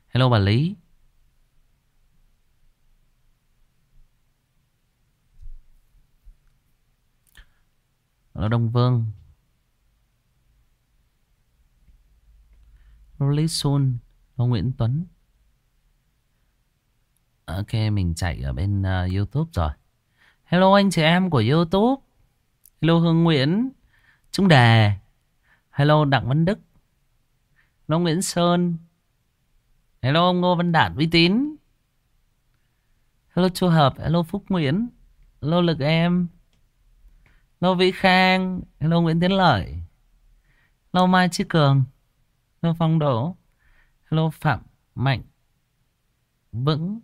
Hello bà Lý. Hello Đông Vương. Hello Lý Xuân. Hello Nguyễn Tuấn. Ok, mình chạy ở bên YouTube rồi. Hello anh chị em của YouTube. Hello Hương Nguyễn. Trung Đề. Hello Đặng Văn Đức. Hello Nguyễn Sơn. Hello ông Ngô Văn Đạt uy tín. Hello Chu Hợp. Hello Phúc Nguyễn. Hello Lực Em. Hello Vĩ Khang. Hello Nguyễn Tiến Lợi. Hello Mai Chí Cường. Hello Phong Đỗ. Hello Phạm Mạnh Vững.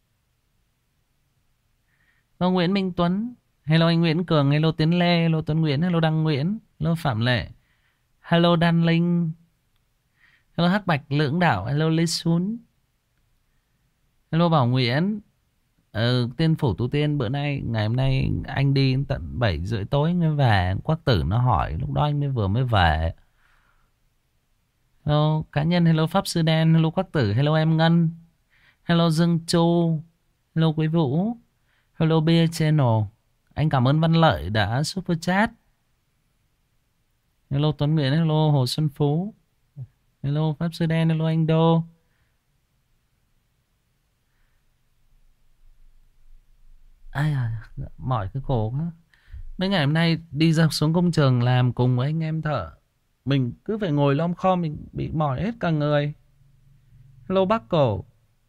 Hello Nguyễn Minh Tuấn. Hello anh Nguyễn Cường. Hello Tiến Lê. Hello Tuấn Nguyễn. Hello Đăng Nguyễn. Hello Phạm Lệ. Hello Đan Linh. Hello Hắc Bạch Lưỡng Đạo. Hello Lê Xuân. Hello Bảo Nguyễn. Tiên Phủ Tu Tiên bữa nay, ngày hôm nay anh đi đến tận 7 rưỡi tối mới về. Quắc Tử nó hỏi, lúc đó anh mới về. Hello cá nhân. Hello Pháp Sư Đen. Hello Quắc Tử. Hello em Ngân. Hello Dương Chu. Hello Quý Vũ. Hello Beer Channel. Anh cảm ơn Văn Lợi đã super chat. Hello Tuấn Nguyễn. Hello Hồ Xuân Phú. Hello Pháp Sư Đen. Hello anh Đô. Ai à, mỏi cái cổ quá. Mấy ngày hôm nay đi ra xuống công trường làm cùng với anh em thợ, mình cứ phải ngồi lom khom, mình bị mỏi hết cả người. Hello bác cổ.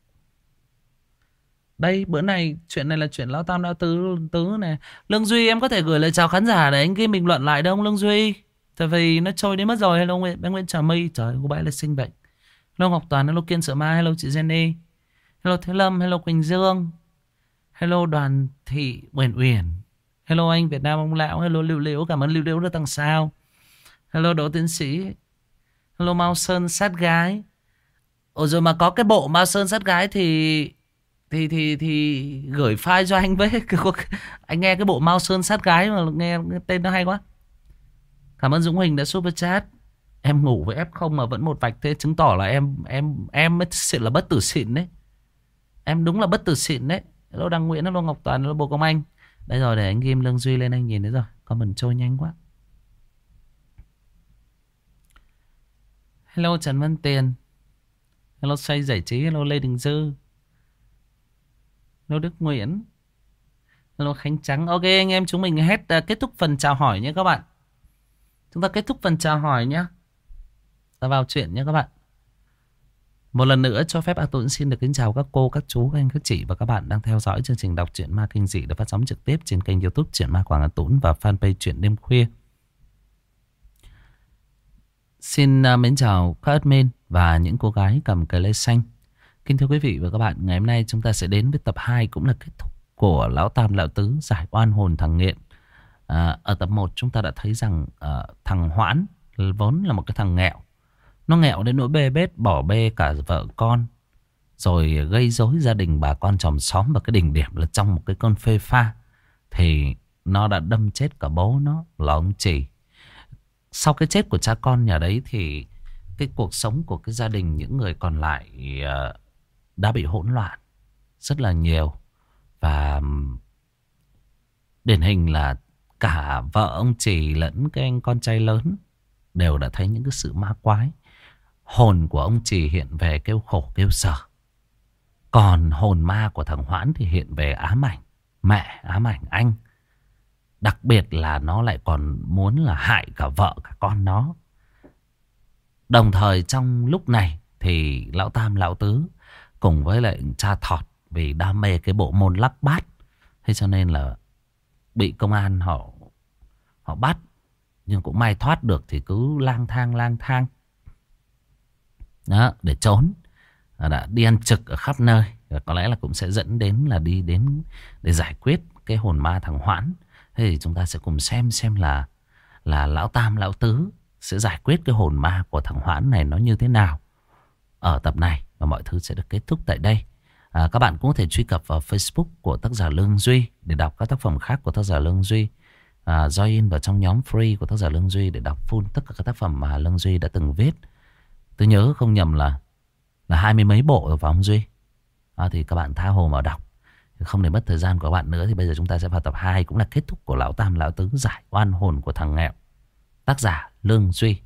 Đây bữa này chuyện này là chuyện lão tam lão tứ này. Lương Duy em có thể gửi lời chào khán giả để anh ghi bình luận lại đâu không Lương Duy? Tại vì nó trôi đi mất rồi. Hello bé Nguyễn Trà My. Trời ơi cô bé là sinh bệnh. Hello Ngọc Toàn. Hello Kiên Sợ Ma. Hello chị Jenny. Hello Thế Lâm. Hello Quỳnh Dương. Hello Đoàn Thị Uyển Uyển. Hello anh Việt Nam ông lão. Hello Lưu Liễu. Cảm ơn Lưu Liễu đã tăng sao. Hello Đỗ Tiến Sĩ. Hello Mao Sơn Sát Gái. Ồ rồi mà có cái bộ Mao Sơn Sát Gái thì gửi file cho anh với. Anh nghe cái bộ Mao Sơn Sát Gái mà nghe tên nó hay quá. Cảm ơn Dũng Huỳnh đã super chat. Em ngủ với F0 mà vẫn một vạch thế chứng tỏ là em mới xịn là bất tử xịn đấy. Em đúng là bất tử xịn đấy. Hello Đăng Nguyễn. Hello Ngọc Toàn. Hello Bồ Công Anh. Đây rồi, để anh ghim Lương Duy lên anh nhìn thấy rồi. Comment trôi nhanh quá. Hello Trần Văn Tiền. Hello Say Giải Trí. Hello Lê Đình Dư. Hello Đức Nguyễn. Hello Khánh Trắng. Ok anh em chúng mình kết thúc phần chào hỏi nhé các bạn. Chúng ta kết thúc phần chào hỏi nhé. Ta vào chuyện nhé các bạn. Một lần nữa cho phép A Tuấn xin được kính chào các cô, các chú, các anh, các chị và các bạn đang theo dõi chương trình đọc truyện ma kinh dị được phát sóng trực tiếp trên kênh YouTube Truyện Ma Quảng A Tuấn và fanpage Truyện Đêm Khuya. Xin mến chào các admin và những cô gái cầm cờ lê xanh. Kính thưa quý vị và các bạn, ngày hôm nay chúng ta sẽ đến với tập 2 cũng là kết thúc của Lão Tam Lão Tứ giải oan hồn thằng nghiện. Ở tập 1 chúng ta đã thấy rằng thằng Hoãn vốn là một cái thằng nghèo. Nó nghèo đến nỗi bê bết bỏ bê cả vợ con, rồi gây rối gia đình bà con chòm xóm. Và cái đỉnh điểm là trong một cái cơn phê pha thì nó đã đâm chết cả bố nó là ông Trì. Sau cái chết của cha con nhà đấy thì cái cuộc sống của cái gia đình những người còn lại đã bị hỗn loạn rất là nhiều. Và điển hình là cả vợ ông Trì lẫn cái anh con trai lớn đều đã thấy những cái sự ma quái. Hồn của ông Trì hiện về kêu khổ kêu sở. Còn hồn ma của thằng Hoãn thì hiện về ám ảnh mẹ, ám ảnh anh. Đặc biệt là nó lại còn muốn là hại cả vợ cả con nó. Đồng thời trong lúc này thì Lão Tam Lão Tứ cùng với lại cha Thọt vì đam mê cái bộ môn lắc bát, thế cho nên là bị công an họ bắt. Nhưng cũng may thoát được thì cứ lang thang đó để trốn. Đã đi ăn trực ở khắp nơi. Và có lẽ là cũng sẽ dẫn đến là đi đến để giải quyết cái hồn ma thằng Hoãn. Thế thì chúng ta sẽ cùng xem là Lão Tam Lão Tứ sẽ giải quyết cái hồn ma của thằng Hoãn này nó như thế nào ở tập này. Và mọi thứ sẽ được kết thúc tại đây. Các bạn cũng có thể truy cập vào Facebook của tác giả Lương Duy để đọc các tác phẩm khác của tác giả Lương Duy. Join vào trong nhóm free của tác giả Lương Duy để đọc full tất cả các tác phẩm mà Lương Duy đã từng viết. Tôi nhớ không nhầm là là 20 mấy bộ rồi phải không Duy? Thì các bạn tha hồ mà đọc. Không để mất thời gian của các bạn nữa thì bây giờ chúng ta sẽ vào tập 2, cũng là kết thúc của Lão Tam Lão Tứ giải oan hồn của thằng nghèo. Tác giả Lương Duy.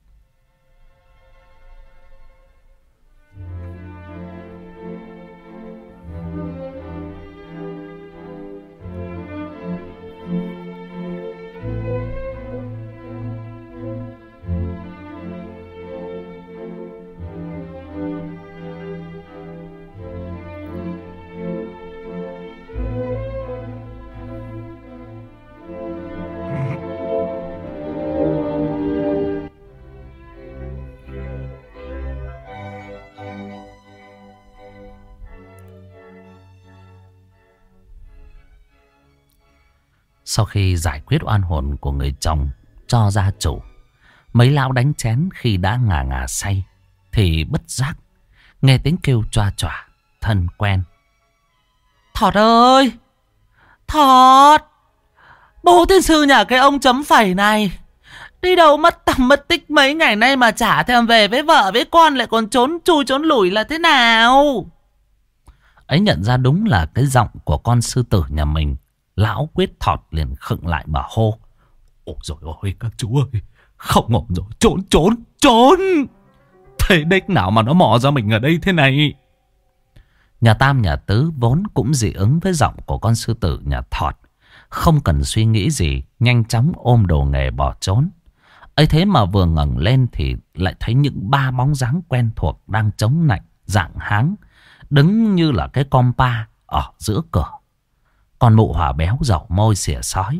Sau khi giải quyết oan hồn của người chồng cho gia chủ, mấy lão đánh chén khi đã ngà ngà say thì bất giác nghe tiếng kêu choa choa thân quen. Thọt ơi! Thọt! Bố tiên sư nhà cái ông chấm phẩy này đi đâu mất tầm mất tích mấy ngày nay mà chả thèm về với vợ với con, lại còn trốn chui trốn lủi là thế nào? Ấy nhận ra đúng là cái giọng của con sư tử nhà mình, lão Quyết Thọt liền khựng lại mà hô. Ôi dồi ôi các chú ơi, không ổn rồi, trốn. Thế đếch nào mà nó mò ra mình ở đây thế này? Nhà Tam nhà Tứ vốn cũng dị ứng với giọng của con sư tử nhà Thọt, không cần suy nghĩ gì, nhanh chóng ôm đồ nghề bỏ trốn. Ấy thế mà vừa ngẩng lên thì lại thấy những ba bóng dáng quen thuộc đang chống nạnh dạng háng, đứng như là cái compa ở giữa cửa. Con mụ Hòa béo dậu môi xỉa sói.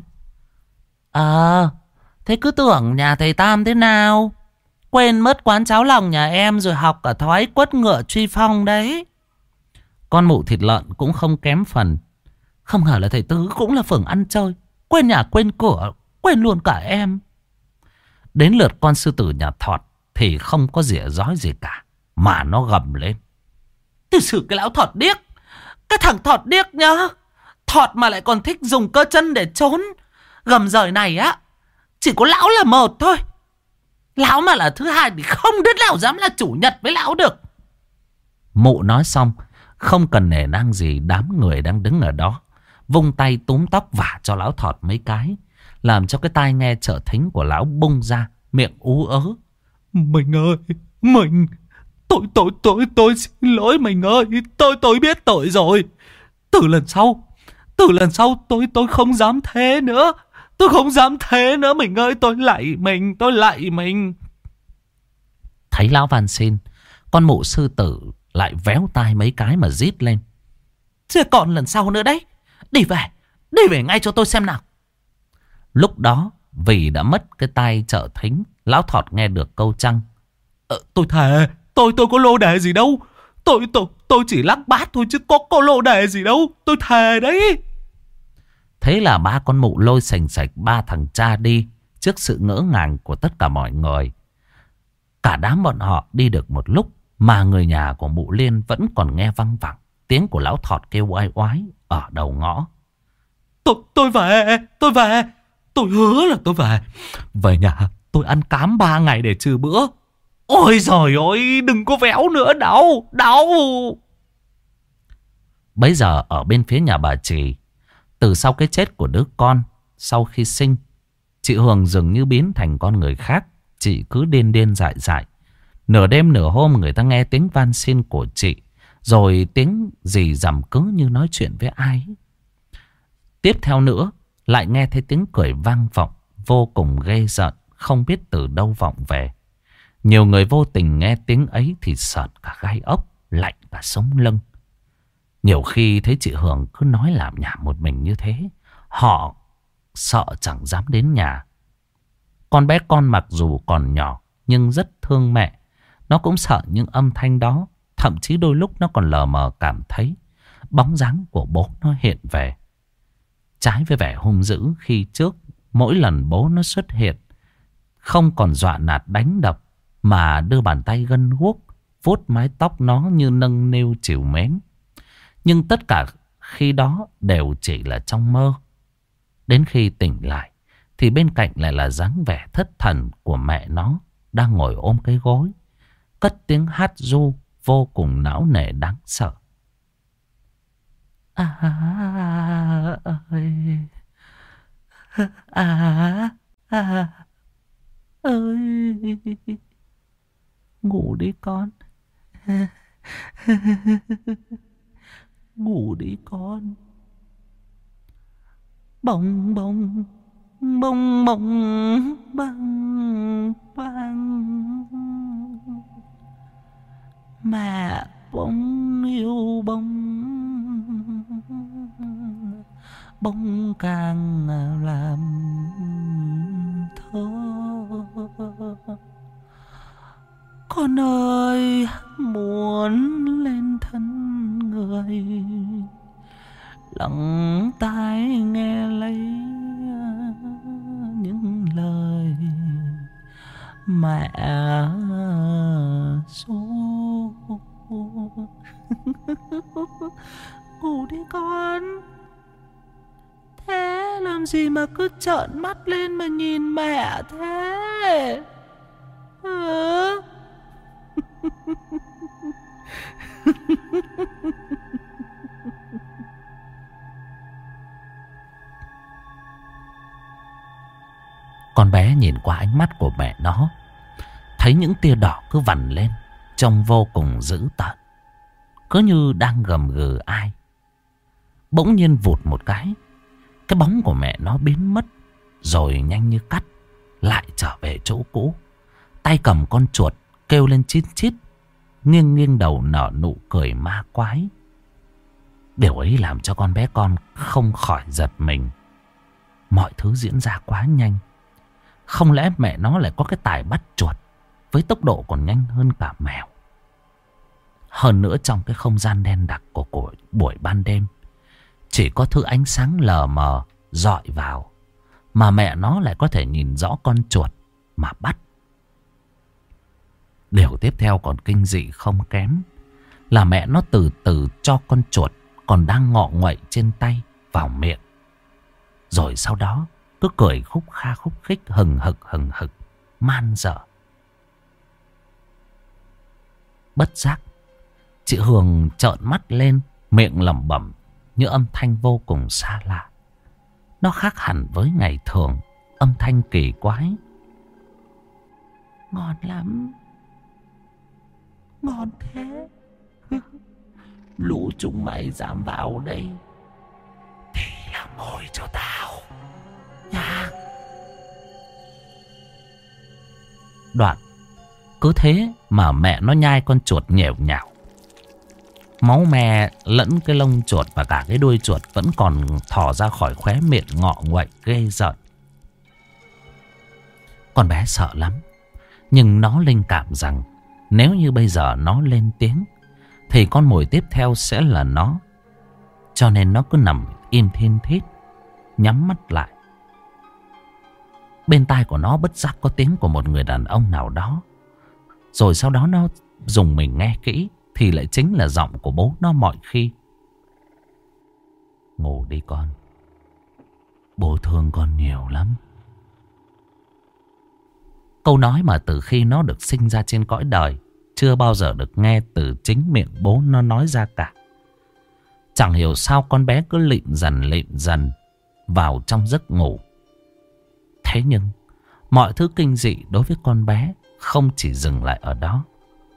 Thế cứ tưởng nhà thầy Tam thế nào? Quên mất quán cháo lòng nhà em rồi học cả thói quất ngựa truy phong đấy. Con mụ thịt lợn cũng không kém phần. Không ngờ là thầy Tứ cũng là phường ăn chơi, quên nhà quên cửa, quên luôn cả em. Đến lượt con sư tử nhà Thọt thì không có rỉa rói gì cả, mà nó gầm lên. Từ xử cái lão Thọt điếc, cái thằng Thọt điếc nhá. Thọt mà lại còn thích dùng cơ chân để trốn. Gầm rời này á, chỉ có lão là một thôi. Lão mà là thứ hai thì không đứa nào dám là chủ nhật với lão được. Mụ nói xong, không cần nể nang gì đám người đang đứng ở đó, vung tay túm tóc vả cho lão Thọt mấy cái, làm cho cái tai nghe trợ thính của lão bung ra, miệng ú ớ. Mình ơi, mình, tôi xin lỗi mình ơi, tôi biết tội rồi. Từ lần sau tôi không dám thế nữa. Tôi không dám thế nữa mình ơi, tôi lạy mình. Thấy lão van xin, con mụ sư tử lại véo tai mấy cái mà rít lên. Chứ còn lần sau nữa đấy. Đi về ngay cho tôi xem nào. Lúc đó vì đã mất cái tai trợ thính, lão Thọt nghe được câu chăng. Tôi thề, tôi có lô đề gì đâu. Tôi chỉ lắc bát thôi chứ có lô đề gì đâu. Tôi thề đấy. Thế là ba con mụ lôi sành sạch ba thằng cha đi trước sự ngỡ ngàng của tất cả mọi người. Cả đám bọn họ đi được một lúc mà người nhà của mụ Liên vẫn còn nghe văng vẳng tiếng của lão Thọt kêu oai oái ở đầu ngõ. Tôi về. Tôi hứa là tôi về. Về nhà tôi ăn cám 3 ngày để trừ bữa. Ôi giời ơi, đừng có véo nữa, đau. Bấy giờ ở bên phía nhà bà Trì, từ sau cái chết của đứa con sau khi sinh, chị Hường dường như biến thành con người khác. Chị cứ điên dại. Nửa đêm nửa hôm người ta nghe tiếng van xin của chị, rồi tiếng rì rầm cứ như nói chuyện với ai. Tiếp theo nữa lại nghe thấy tiếng cười vang vọng vô cùng ghê rợn, không biết từ đâu vọng về. Nhiều người vô tình nghe tiếng ấy thì sợn cả gai ốc, lạnh cả sống lưng. Nhiều khi thấy chị Hường cứ nói làm nhảm một mình như thế, họ sợ chẳng dám đến nhà. Con bé con mặc dù còn nhỏ nhưng rất thương mẹ. Nó cũng sợ những âm thanh đó. Thậm chí đôi lúc nó còn lờ mờ cảm thấy bóng dáng của bố nó hiện về. Trái với vẻ hung dữ khi trước, mỗi lần bố nó xuất hiện, không còn dọa nạt đánh đập, mà đưa bàn tay gân guốc vuốt mái tóc nó như nâng niu trìu mến. Nhưng tất cả khi đó đều chỉ là trong mơ. Đến khi tỉnh lại thì bên cạnh lại là dáng vẻ thất thần của mẹ nó đang ngồi ôm cái gối, cất tiếng hát ru vô cùng não nề đáng sợ. Ơi, ơi, ngủ đi con. Ngủ đi con. Bông bông bông bông băng băng. Mẹ bông yêu bông, bông càng làm thơ. Con ơi muốn lên thân người, lắng tai nghe lấy những lời mẹ ru. Ngủ đi con. Thế làm gì mà cứ trợn mắt lên mà nhìn mẹ thế? Con bé nhìn qua ánh mắt của mẹ nó, thấy những tia đỏ cứ vằn lên, trông vô cùng dữ tợn, cứ như đang gầm gừ ai. Bỗng nhiên vụt một cái bóng của mẹ nó biến mất, rồi nhanh như cắt lại trở về chỗ cũ. Tay cầm con chuột kêu lên chít chít, nghiêng nghiêng đầu nở nụ cười ma quái. Điều ấy làm cho con bé con không khỏi giật mình. Mọi thứ diễn ra quá nhanh. Không lẽ mẹ nó lại có cái tài bắt chuột với tốc độ còn nhanh hơn cả mèo? Hơn nữa trong cái không gian đen đặc của buổi ban đêm, chỉ có thứ ánh sáng lờ mờ dọi vào, mà mẹ nó lại có thể nhìn rõ con chuột mà bắt. Điều tiếp theo còn kinh dị không kém là mẹ nó từ từ cho con chuột còn đang ngọ nguậy trên tay vào miệng, rồi sau đó cứ cười khúc kha khúc khích, hừng hực man dợ. Bất giác chị Hường trợn mắt lên, miệng lẩm bẩm như âm thanh vô cùng xa lạ. Nó khác hẳn với ngày thường, âm thanh kỳ quái. Ngon lắm. Ngon thế. Lũ chúng mày dám vào đây thì làm mồi cho tao nha. Đoạn cứ thế mà mẹ nó nhai con chuột nhèo nhào. Máu me lẫn cái lông chuột và cả cái đuôi chuột vẫn còn thò ra khỏi khóe miệng ngọ nguậy ghê rợn. Con bé sợ lắm, nhưng nó linh cảm rằng nếu như bây giờ nó lên tiếng thì con mồi tiếp theo sẽ là nó. Cho nên nó cứ nằm im thiên thít, nhắm mắt lại. Bên tai của nó bất giác có tiếng của một người đàn ông nào đó. Rồi sau đó nó dùng mình nghe kỹ thì lại chính là giọng của bố nó mọi khi. Ngủ đi con, bố thương con nhiều lắm. Câu nói mà từ khi nó được sinh ra trên cõi đời chưa bao giờ được nghe từ chính miệng bố nó nói ra cả. Chẳng hiểu sao con bé cứ lịm dần vào trong giấc ngủ. Thế nhưng mọi thứ kinh dị đối với con bé không chỉ dừng lại ở đó.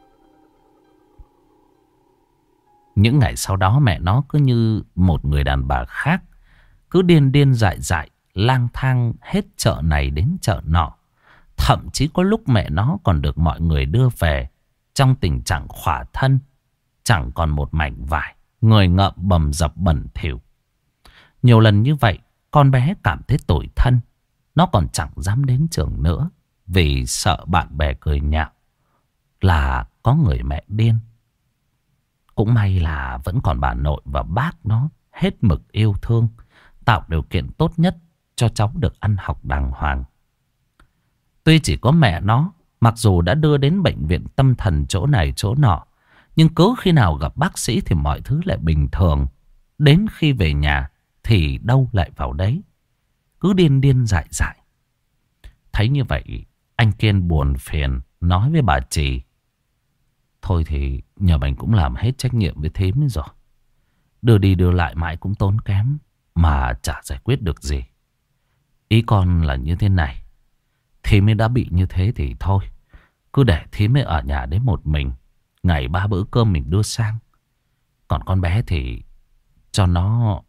Những ngày sau đó mẹ nó cứ như một người đàn bà khác, cứ điên dại lang thang hết chợ này đến chợ nọ. Thậm chí có lúc mẹ nó còn được mọi người đưa về trong tình trạng khỏa thân, chẳng còn một mảnh vải, người ngợm bầm dập bẩn thỉu. Nhiều lần như vậy, con bé cảm thấy tủi thân. Nó còn chẳng dám đến trường nữa vì sợ bạn bè cười nhạo là có người mẹ điên. Cũng may là vẫn còn bà nội và bác nó hết mực yêu thương, tạo điều kiện tốt nhất cho cháu được ăn học đàng hoàng. Tuy chỉ có mẹ nó, mặc dù đã đưa đến bệnh viện tâm thần chỗ này chỗ nọ, nhưng cứ khi nào gặp bác sĩ thì mọi thứ lại bình thường. Đến khi về nhà thì đâu lại vào đấy, cứ điên dại. Thấy như vậy, anh Kiên buồn phiền nói với bà Trì: Thôi thì nhà mình cũng làm hết trách nhiệm với thím ấy rồi. Đưa đi đưa lại mãi cũng tốn kém, mà chả giải quyết được gì. Ý con là như thế này. Thím ấy đã bị như thế thì thôi, cứ để thím ấy ở nhà đấy một mình. Ngày 3 bữa cơm mình đưa sang. Còn con bé thì cho nó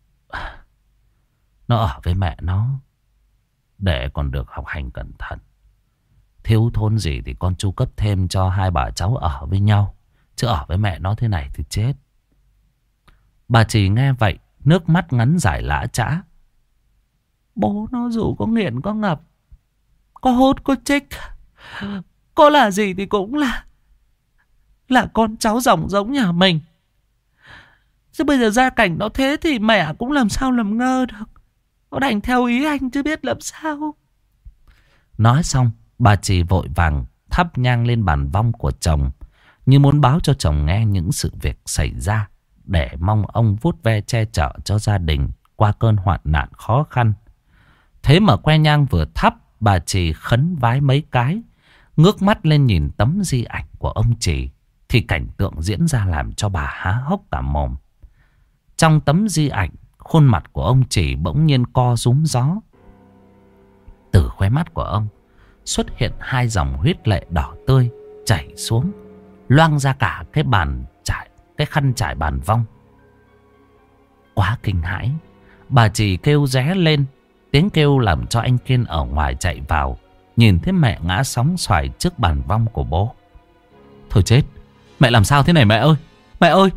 ở với mẹ nó, để còn được học hành cẩn thận. Thiếu thốn gì thì con chu cấp thêm cho hai bà cháu ở với nhau. Chứ ở với mẹ nó thế này thì chết. Bà Trì nghe vậy, nước mắt ngắn dài lã chã. Bố nó dù có nghiện có ngập, có hút có chích, có là gì thì cũng là con cháu dòng giống nhà mình. Chứ bây giờ gia cảnh nó thế thì mẹ cũng làm sao làm ngơ được. Nó đành theo ý anh chứ biết làm sao. Nói xong, bà Trì vội vàng thắp nhang lên bàn vong của chồng, như muốn báo cho chồng nghe những sự việc xảy ra, để mong ông vuốt ve che chở cho gia đình qua cơn hoạn nạn khó khăn. Thế mà que nhang vừa thắp, bà Trì khấn vái mấy cái, ngước mắt lên nhìn tấm di ảnh của ông Trì, thì cảnh tượng diễn ra làm cho bà há hốc cả mồm. Trong tấm di ảnh, khuôn mặt của ông Trì bỗng nhiên co rúm gió. Từ khóe mắt của ông xuất hiện hai dòng huyết lệ đỏ tươi chảy xuống, loang ra cả cái khăn trải bàn vong. Quá kinh hãi, bà Trì kêu ré lên. Tiếng kêu làm cho anh Kiên ở ngoài chạy vào, nhìn thấy mẹ ngã sóng xoài trước bàn vong của bố. Thôi chết, mẹ làm sao thế này mẹ ơi, mẹ ơi.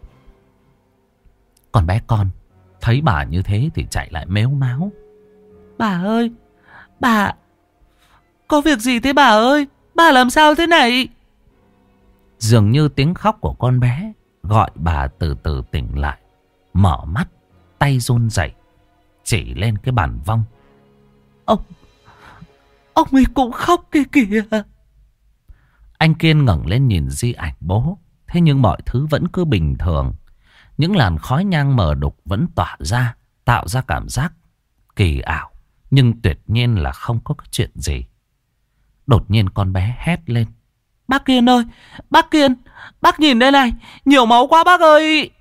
Còn bé con thấy bà như thế thì chạy lại mếu máo. Bà ơi, bà có việc gì thế bà ơi, bà làm sao thế này? Dường như tiếng khóc của con bé gọi bà từ từ tỉnh lại. Mở mắt, tay run rẩy chỉ lên cái bàn vong. Ông ấy cũng khóc kìa kìa. Anh Kiên ngẩng lên nhìn di ảnh bố. Thế nhưng mọi thứ vẫn cứ bình thường. Những làn khói nhang mờ đục vẫn tỏa ra, tạo ra cảm giác kỳ ảo, nhưng tuyệt nhiên là không có cái chuyện gì. Đột nhiên con bé hét lên. Bác Kiên ơi, bác Kiên, bác nhìn đây này, nhiều máu quá bác ơi.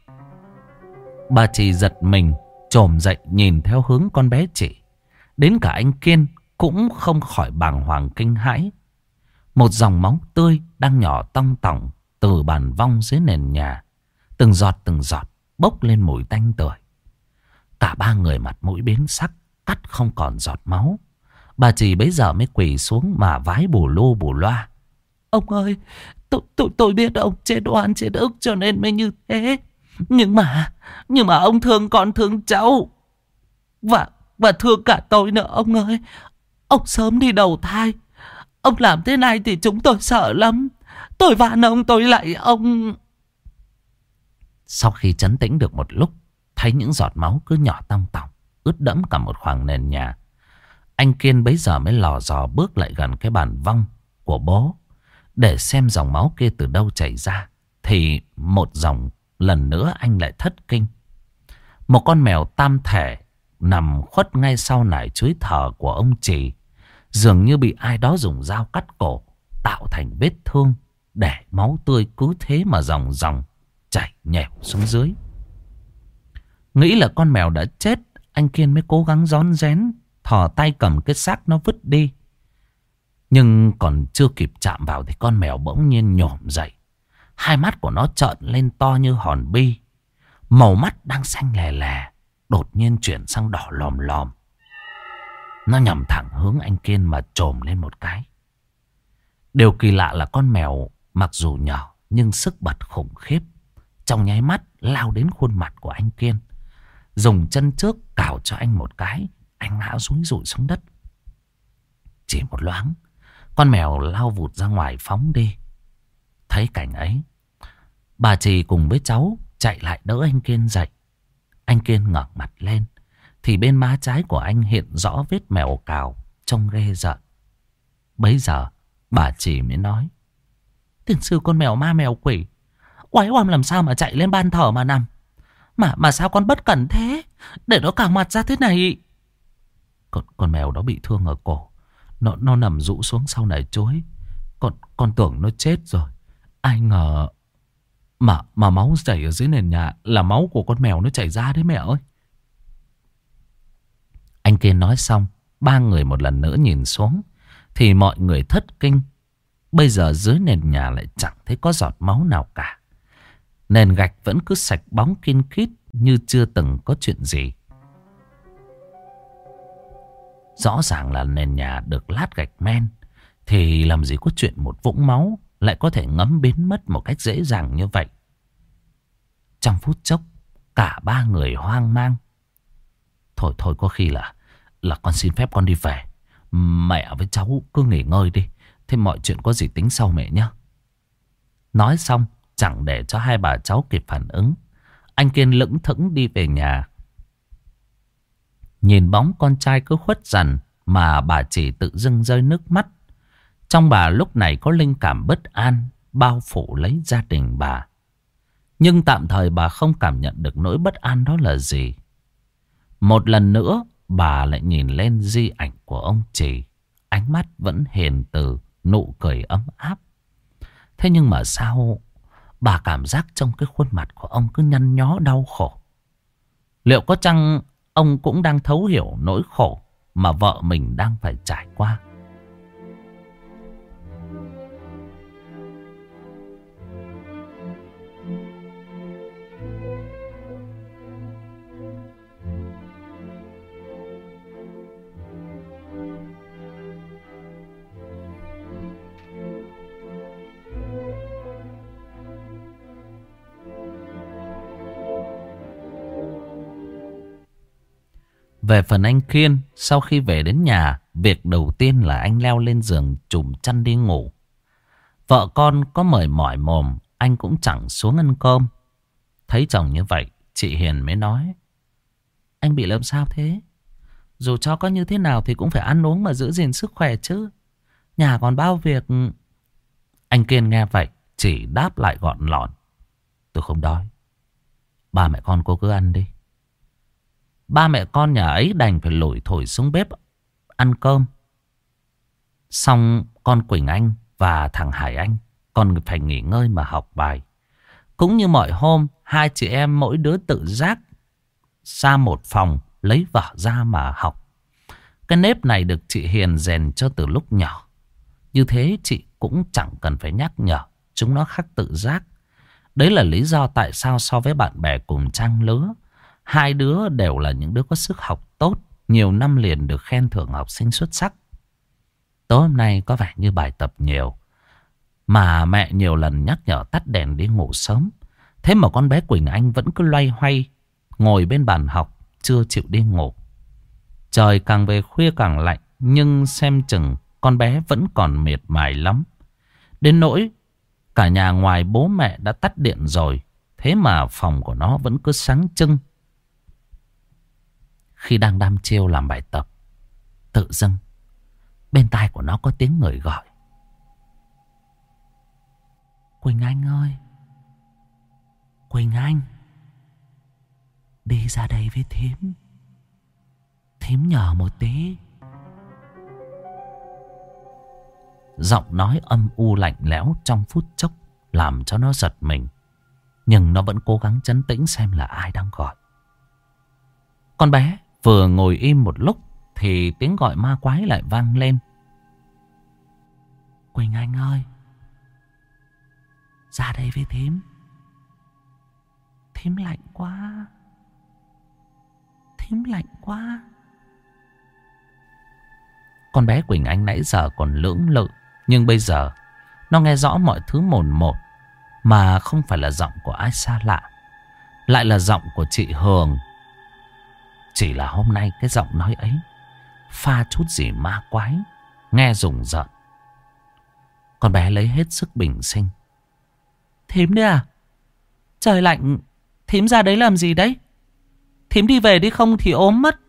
Bà Trì giật mình, chồm dậy nhìn theo hướng con bé chỉ. Đến cả anh Kiên cũng không khỏi bàng hoàng kinh hãi. Một dòng máu tươi đang nhỏ tong tỏng từ bàn vong dưới nền nhà, từng giọt bốc lên mùi tanh tưởi. Cả ba người mặt mũi biến sắc, cắt không còn giọt máu. Bà Trì bấy giờ mới quỳ xuống mà vái bù lu bù loa. Ông ơi, tôi biết ông chết oan chết ức cho nên mới như thế. Nhưng mà ông thương con thương cháu, và thương cả tôi nữa ông ơi. Ông sớm đi đầu thai, ông làm thế này thì chúng tôi sợ lắm. Tôi van ông, tôi lạy ông. Sau khi trấn tĩnh được một lúc, thấy những giọt máu cứ nhỏ tong tỏng, ướt đẫm cả một khoảng nền nhà, anh Kiên bấy giờ mới lò dò bước lại gần cái bàn vong của bố để xem dòng máu kia từ đâu chảy ra. Thì một dòng lần nữa anh lại thất kinh. Một con mèo tam thể nằm khuất ngay sau nải chuối thờ của ông Trì, dường như bị ai đó dùng dao cắt cổ, tạo thành vết thương, để máu tươi cứ thế mà dòng chảy nhèo xuống dưới. Nghĩ là con mèo đã chết, anh Kiên mới cố gắng rón rén thò tay cầm cái xác nó vứt đi. Nhưng còn chưa kịp chạm vào thì con mèo bỗng nhiên nhổm dậy. Hai mắt của nó trợn lên to như hòn bi. Màu mắt đang xanh lè lè đột nhiên chuyển sang đỏ lòm lòm. Nó nhằm thẳng hướng anh Kiên mà chồm lên một cái. Điều kỳ lạ là con mèo mặc dù nhỏ nhưng sức bật khủng khiếp. Trong nháy mắt lao đến khuôn mặt của anh Kiên, dùng chân trước cào cho anh một cái. Anh ngã rúi rụi xuống đất. Chỉ một loáng, con mèo lao vụt ra ngoài phóng đi. Thấy cảnh ấy, bà Trì cùng với cháu chạy lại đỡ anh Kiên dậy. Anh Kiên ngẩng mặt lên thì bên má trái của anh hiện rõ vết mèo cào, trông ghê rợn. Bấy giờ bà Trì mới nói: Tiền sư con mèo ma mèo quỷ, oái oăm làm sao mà chạy lên ban thờ mà nằm. Mà sao con bất cẩn thế, để nó cào mặt ra thế này. Con mèo đó bị thương ở cổ, nó nằm rũ xuống sau nải chuối. Con tưởng nó chết rồi. Ai ngờ mà máu chảy ở dưới nền nhà là máu của con mèo nó chảy ra đấy mẹ ơi. Anh Kiên nói xong, ba người một lần nữa nhìn xuống thì mọi người thất kinh. Bây giờ dưới nền nhà lại chẳng thấy có giọt máu nào cả. Nền gạch vẫn cứ sạch bóng kin kít như chưa từng có chuyện gì. Rõ ràng là nền nhà được lát gạch men, thì làm gì có chuyện một vũng máu lại có thể ngấm biến mất một cách dễ dàng như vậy. Trong phút chốc, cả ba người hoang mang. Thôi thôi, có khi là con xin phép con đi về. Mẹ với cháu cứ nghỉ ngơi đi. Thế mọi chuyện có gì tính sau mẹ nhé. Nói xong, chẳng để cho hai bà cháu kịp phản ứng, anh Kiên lững thững đi về nhà. Nhìn bóng con trai cứ khuất dần mà bà chỉ tự dưng rơi nước mắt. Trong bà lúc này có linh cảm bất an bao phủ lấy gia đình bà. Nhưng tạm thời bà không cảm nhận được nỗi bất an đó là gì. Một lần nữa bà lại nhìn lên di ảnh của ông Trì. Ánh mắt vẫn hiền từ, nụ cười ấm áp. Thế nhưng mà sao bà cảm giác trong cái khuôn mặt của ông cứ nhăn nhó đau khổ? Liệu có chăng ông cũng đang thấu hiểu nỗi khổ mà vợ mình đang phải trải qua? Về phần anh Kiên, sau khi về đến nhà, việc đầu tiên là anh leo lên giường trùm chăn đi ngủ. Vợ con có mời mỏi mồm, anh cũng chẳng xuống ăn cơm. Thấy chồng như vậy, chị Hiền mới nói: anh bị làm sao thế? Dù cho có như thế nào thì cũng phải ăn uống mà giữ gìn sức khỏe chứ. Nhà còn bao việc. Anh Kiên nghe vậy, chỉ đáp lại gọn lọn: tôi không đói. Ba mẹ con cô cứ ăn đi. Ba mẹ con nhà ấy đành phải lủi thổi xuống bếp ăn cơm. Xong con Quỳnh Anh và thằng Hải Anh còn phải nghỉ ngơi mà học bài. Cũng như mọi hôm, hai chị em mỗi đứa tự giác ra một phòng lấy vở ra mà học. Cái nếp này được chị Hiền rèn cho từ lúc nhỏ. Như thế chị cũng chẳng cần phải nhắc nhở, chúng nó khắc tự giác. Đấy là lý do tại sao so với bạn bè cùng trang lứa, hai đứa đều là những đứa có sức học tốt, nhiều năm liền được khen thưởng học sinh xuất sắc. Tối hôm nay có vẻ như bài tập nhiều, mà mẹ nhiều lần nhắc nhở tắt đèn đi ngủ sớm. Thế mà con bé Quỳnh Anh vẫn cứ loay hoay ngồi bên bàn học, chưa chịu đi ngủ. Trời càng về khuya càng lạnh, nhưng xem chừng con bé vẫn còn miệt mài lắm. Đến nỗi cả nhà ngoài bố mẹ đã tắt điện rồi, thế mà phòng của nó vẫn cứ sáng trưng. Khi đang đăm chiêu làm bài tập, tự dưng bên tai của nó có tiếng người gọi: Quỳnh Anh ơi, Quỳnh Anh, đi ra đây với thím. Thím nhờ một tí. Giọng nói âm u lạnh lẽo trong phút chốc làm cho nó giật mình. Nhưng nó vẫn cố gắng trấn tĩnh xem là ai đang gọi. Con bé vừa ngồi im một lúc thì tiếng gọi ma quái lại vang lên: Quỳnh Anh ơi, ra đây với thím. Thím lạnh quá. Thím lạnh quá. Con bé Quỳnh Anh nãy giờ còn lưỡng lự, nhưng bây giờ nó nghe rõ mọi thứ mồn một, mà không phải là giọng của ai xa lạ, lại là giọng của chị Hường. Chỉ là hôm nay cái giọng nói ấy pha chút gì ma quái, nghe rùng rợn. Con bé lấy hết sức bình sinh: Thím đấy à? Trời lạnh, thím ra đấy làm gì đấy? Thím đi về đi không thì ốm mất.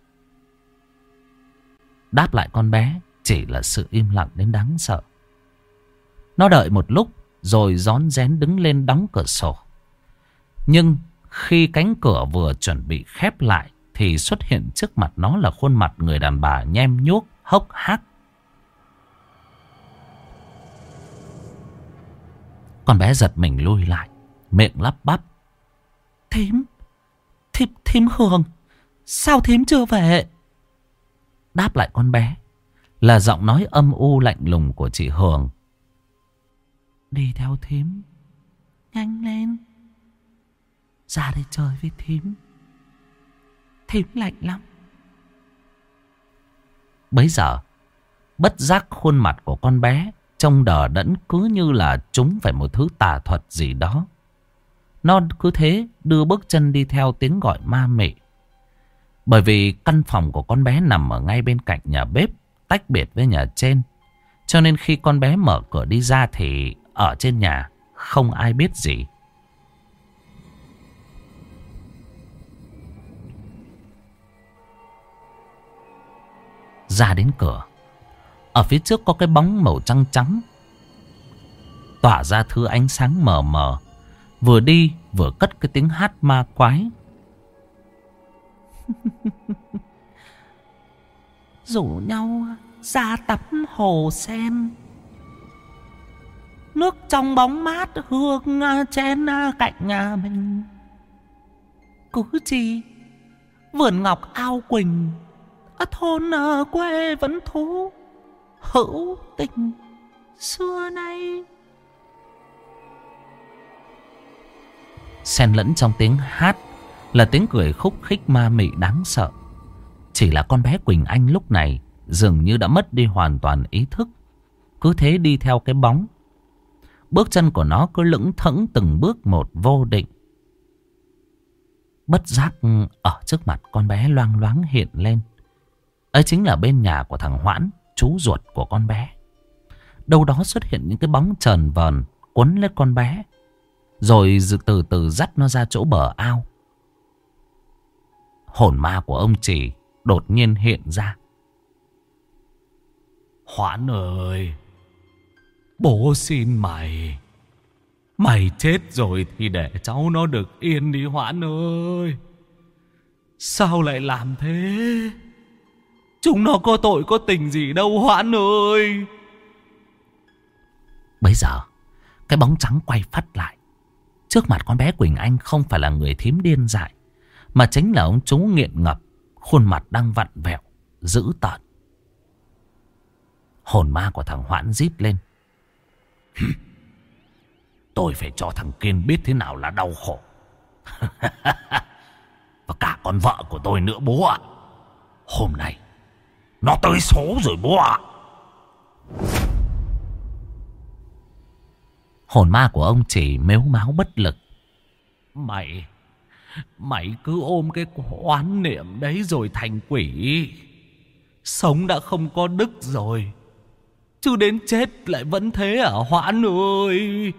Đáp lại con bé chỉ là sự im lặng đến đáng sợ. Nó đợi một lúc rồi rón rén đứng lên đóng cửa sổ. Nhưng khi cánh cửa vừa chuẩn bị khép lại thì xuất hiện trước mặt nó là khuôn mặt người đàn bà nhem nhuốc, hốc hác. Con bé giật mình lui lại, miệng lắp bắp. Thím Hường, sao thím chưa về? Đáp lại con bé là giọng nói âm u lạnh lùng của chị Hường. Đi theo thím, nhanh lên, ra đây chơi với thím. Thím lạnh lắm. Bấy giờ bất giác khuôn mặt của con bé trông đờ đẫn, cứ như là trúng phải một thứ tà thuật gì đó. Nó cứ thế đưa bước chân đi theo tiếng gọi ma mị. Bởi vì căn phòng của con bé nằm ở ngay bên cạnh nhà bếp, tách biệt với nhà trên, cho nên khi con bé mở cửa đi ra thì ở trên nhà không ai biết gì. Ra đến cửa, ở phía trước có cái bóng màu trắng trắng tỏa ra thứ ánh sáng mờ mờ, vừa đi vừa cất cái tiếng hát ma quái. Rủ nhau ra tắm hồ sen, nước trong bóng mát hương trên cạnh nhà mình. Cứ chi vườn ngọc ao quỳnh, ở thôn quê vẫn thú hữu tình xưa nay. Xen lẫn trong tiếng hát là tiếng cười khúc khích ma mị đáng sợ. Chỉ là con bé Quỳnh Anh lúc này dường như đã mất đi hoàn toàn ý thức, cứ thế đi theo cái bóng. Bước chân của nó cứ lững thững từng bước một vô định. Bất giác ở trước mặt con bé loang loáng hiện lên, ấy chính là bên nhà của thằng Hoãn, chú ruột của con bé. Đâu đó xuất hiện những cái bóng trờn vờn quấn lấy con bé, rồi từ từ dắt nó ra chỗ bờ ao. Hồn ma của ông Chỉ đột nhiên hiện ra. Hoãn ơi, bố xin mày, mày chết rồi thì để cháu nó được yên đi Hoãn ơi. Sao lại làm thế? Chúng nó có tội có tình gì đâu Hoãn ơi. Bây giờ cái bóng trắng quay phắt lại. Trước mặt con bé Quỳnh Anh không phải là người thím điên dại, mà chính là ông chú nghiện ngập, khuôn mặt đang vặn vẹo, dữ tợn. Hồn ma của thằng Hoãn rít lên. Tôi phải cho thằng Kiên biết thế nào là đau khổ. Và cả con vợ của tôi nữa bố ạ. Hôm nay nó tới số rồi bố ạ. Hồn ma của ông Chỉ mếu máo bất lực. Mày cứ ôm cái oán niệm đấy rồi thành quỷ. Sống đã không có đức rồi, chứ đến chết lại vẫn thế à Hoãn ơi.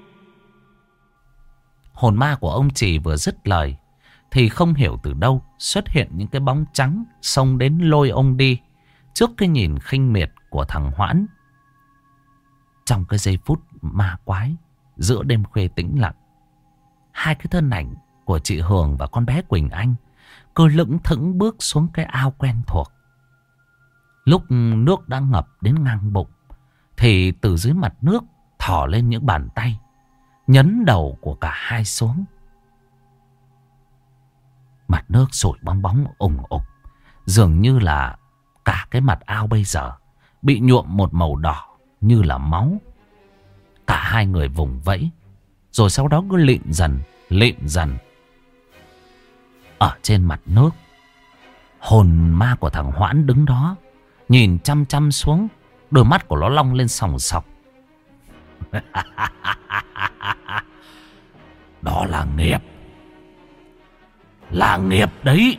Hồn ma của ông Chỉ vừa dứt lời thì không hiểu từ đâu xuất hiện những cái bóng trắng xông đến lôi ông đi, trước cái nhìn khinh miệt của thằng Hoãn. Trong cái giây phút ma quái giữa đêm khuya tĩnh lặng, hai cái thân ảnh của chị Hường và con bé Quỳnh Anh cứ lững thững bước xuống cái ao quen thuộc. Lúc nước đã ngập đến ngang bụng thì từ dưới mặt nước thò lên những bàn tay, nhấn đầu của cả hai xuống. Mặt nước sủi bong bóng ủng ục, dường như là cả cái mặt ao bây giờ bị nhuộm một màu đỏ như là máu. Cả hai người vùng vẫy, rồi sau đó cứ lịm dần. Ở trên mặt nước, hồn ma của thằng Hoãn đứng đó, nhìn chăm chăm xuống. Đôi mắt của nó long lên sòng sọc. Đó là nghiệp. Là nghiệp đấy.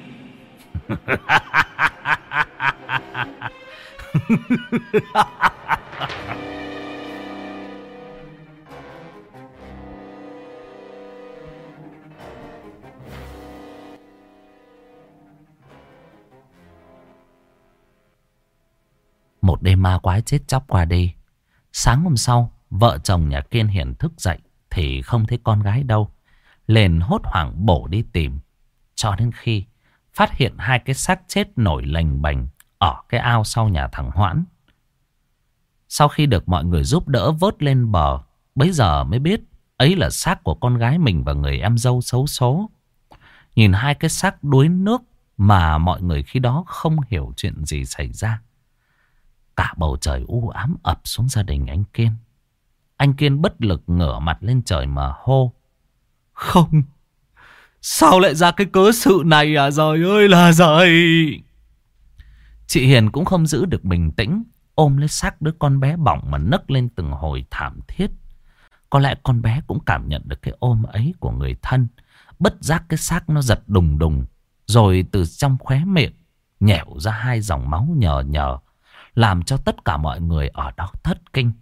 Một đêm ma quái chết chóc qua đi. Sáng hôm sau, vợ chồng nhà Kiên Hiền thức dậy thì không thấy con gái đâu, liền hốt hoảng bổ đi tìm, cho đến khi phát hiện hai cái xác chết nổi lềnh bềnh ở cái ao sau nhà thằng Hoãn. Sau khi được mọi người giúp đỡ vớt lên bờ, bấy giờ mới biết ấy là xác của con gái mình và người em dâu xấu số. Nhìn hai cái xác đuối nước mà mọi người khi đó không hiểu chuyện gì xảy ra. Cả bầu trời u ám ập xuống gia đình anh Kiên. Anh Kiên bất lực ngửa mặt lên trời mà hô. Không, sao lại ra cái cớ sự này à giời ơi là giời. Chị Hiền cũng không giữ được bình tĩnh, ôm lấy xác đứa con bé bỏng mà nấc lên từng hồi thảm thiết. Có lẽ con bé cũng cảm nhận được cái ôm ấy của người thân. Bất giác cái xác nó giật đùng đùng. Rồi từ trong khóe miệng nhẻo ra hai dòng máu nhờ nhờ, làm cho tất cả mọi người ở đó thất kinh.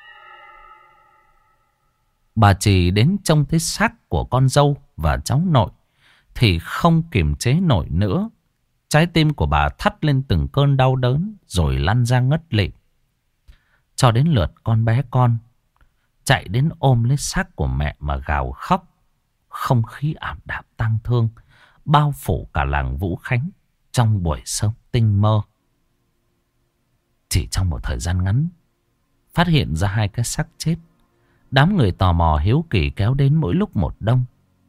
Bà Trì đến trông thấy xác của con dâu và cháu nội thì không kiềm chế nổi nữa. Trái tim của bà thắt lên từng cơn đau đớn rồi lăn ra ngất lịm. Cho đến lượt con bé con chạy đến ôm lấy xác của mẹ mà gào khóc. Không khí ảm đạm tang thương bao phủ cả làng Vũ Khánh trong buổi sớm tinh mơ. Chỉ trong một thời gian ngắn, phát hiện ra hai cái xác chết, đám người tò mò hiếu kỳ kéo đến mỗi lúc một đông.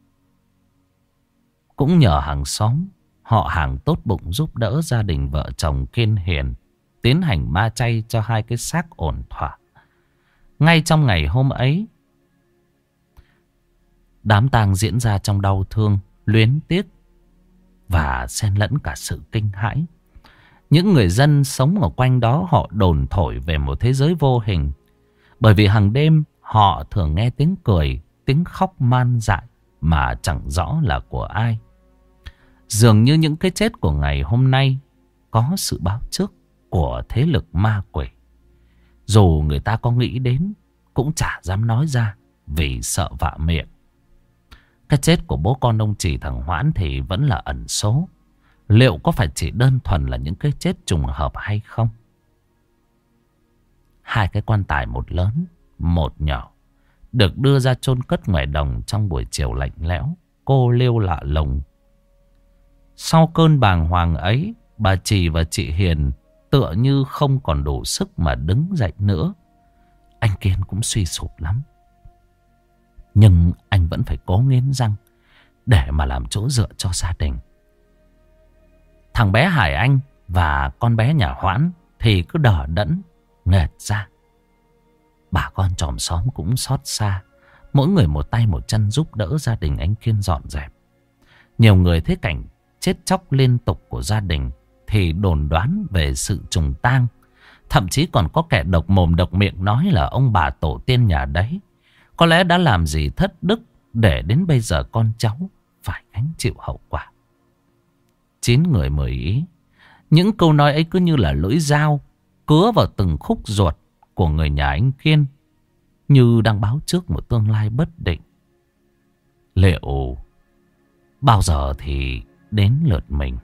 Cũng nhờ hàng xóm, họ hàng tốt bụng giúp đỡ gia đình vợ chồng Kiên Hiền tiến hành ma chay cho hai cái xác ổn thỏa. Ngay trong ngày hôm ấy, đám tang diễn ra trong đau thương, luyến tiếc và xen lẫn cả sự kinh hãi. Những người dân sống ở quanh đó họ đồn thổi về một thế giới vô hình. Bởi vì hàng đêm họ thường nghe tiếng cười, tiếng khóc man dại mà chẳng rõ là của ai. Dường như những cái chết của ngày hôm nay có sự báo trước của thế lực ma quỷ. Dù người ta có nghĩ đến cũng chả dám nói ra vì sợ vạ miệng. Cái chết của bố con ông Trì thằng Hoãn thì vẫn là ẩn số. Liệu có phải chỉ đơn thuần là những cái chết trùng hợp hay không? Hai cái quan tài, một lớn, một nhỏ, được đưa ra chôn cất ngoài đồng trong buổi chiều lạnh lẽo, cô liêu lạ lùng. Sau cơn bàng hoàng ấy, bà Trì và chị Hiền tựa như không còn đủ sức mà đứng dậy nữa. Anh Kiên cũng suy sụp lắm. Nhưng anh vẫn phải cố nghiến răng để mà làm chỗ dựa cho gia đình. Thằng bé Hải Anh và con bé nhà Hoãn thì cứ đờ đẫn, nghệt ra. Bà con chòm xóm cũng xót xa. Mỗi người một tay một chân giúp đỡ gia đình anh Kiên dọn dẹp. Nhiều người thấy cảnh chết chóc liên tục của gia đình thì đồn đoán về sự trùng tang. Thậm chí còn có kẻ độc mồm độc miệng nói là ông bà tổ tiên nhà đấy có lẽ đã làm gì thất đức để đến bây giờ con cháu phải gánh chịu hậu quả. 9 người 10 ý. Những câu nói ấy cứ như là lưỡi dao cứa vào từng khúc ruột của người nhà anh Kiên, như đang báo trước một tương lai bất định. Liệu bao giờ thì đến lượt mình?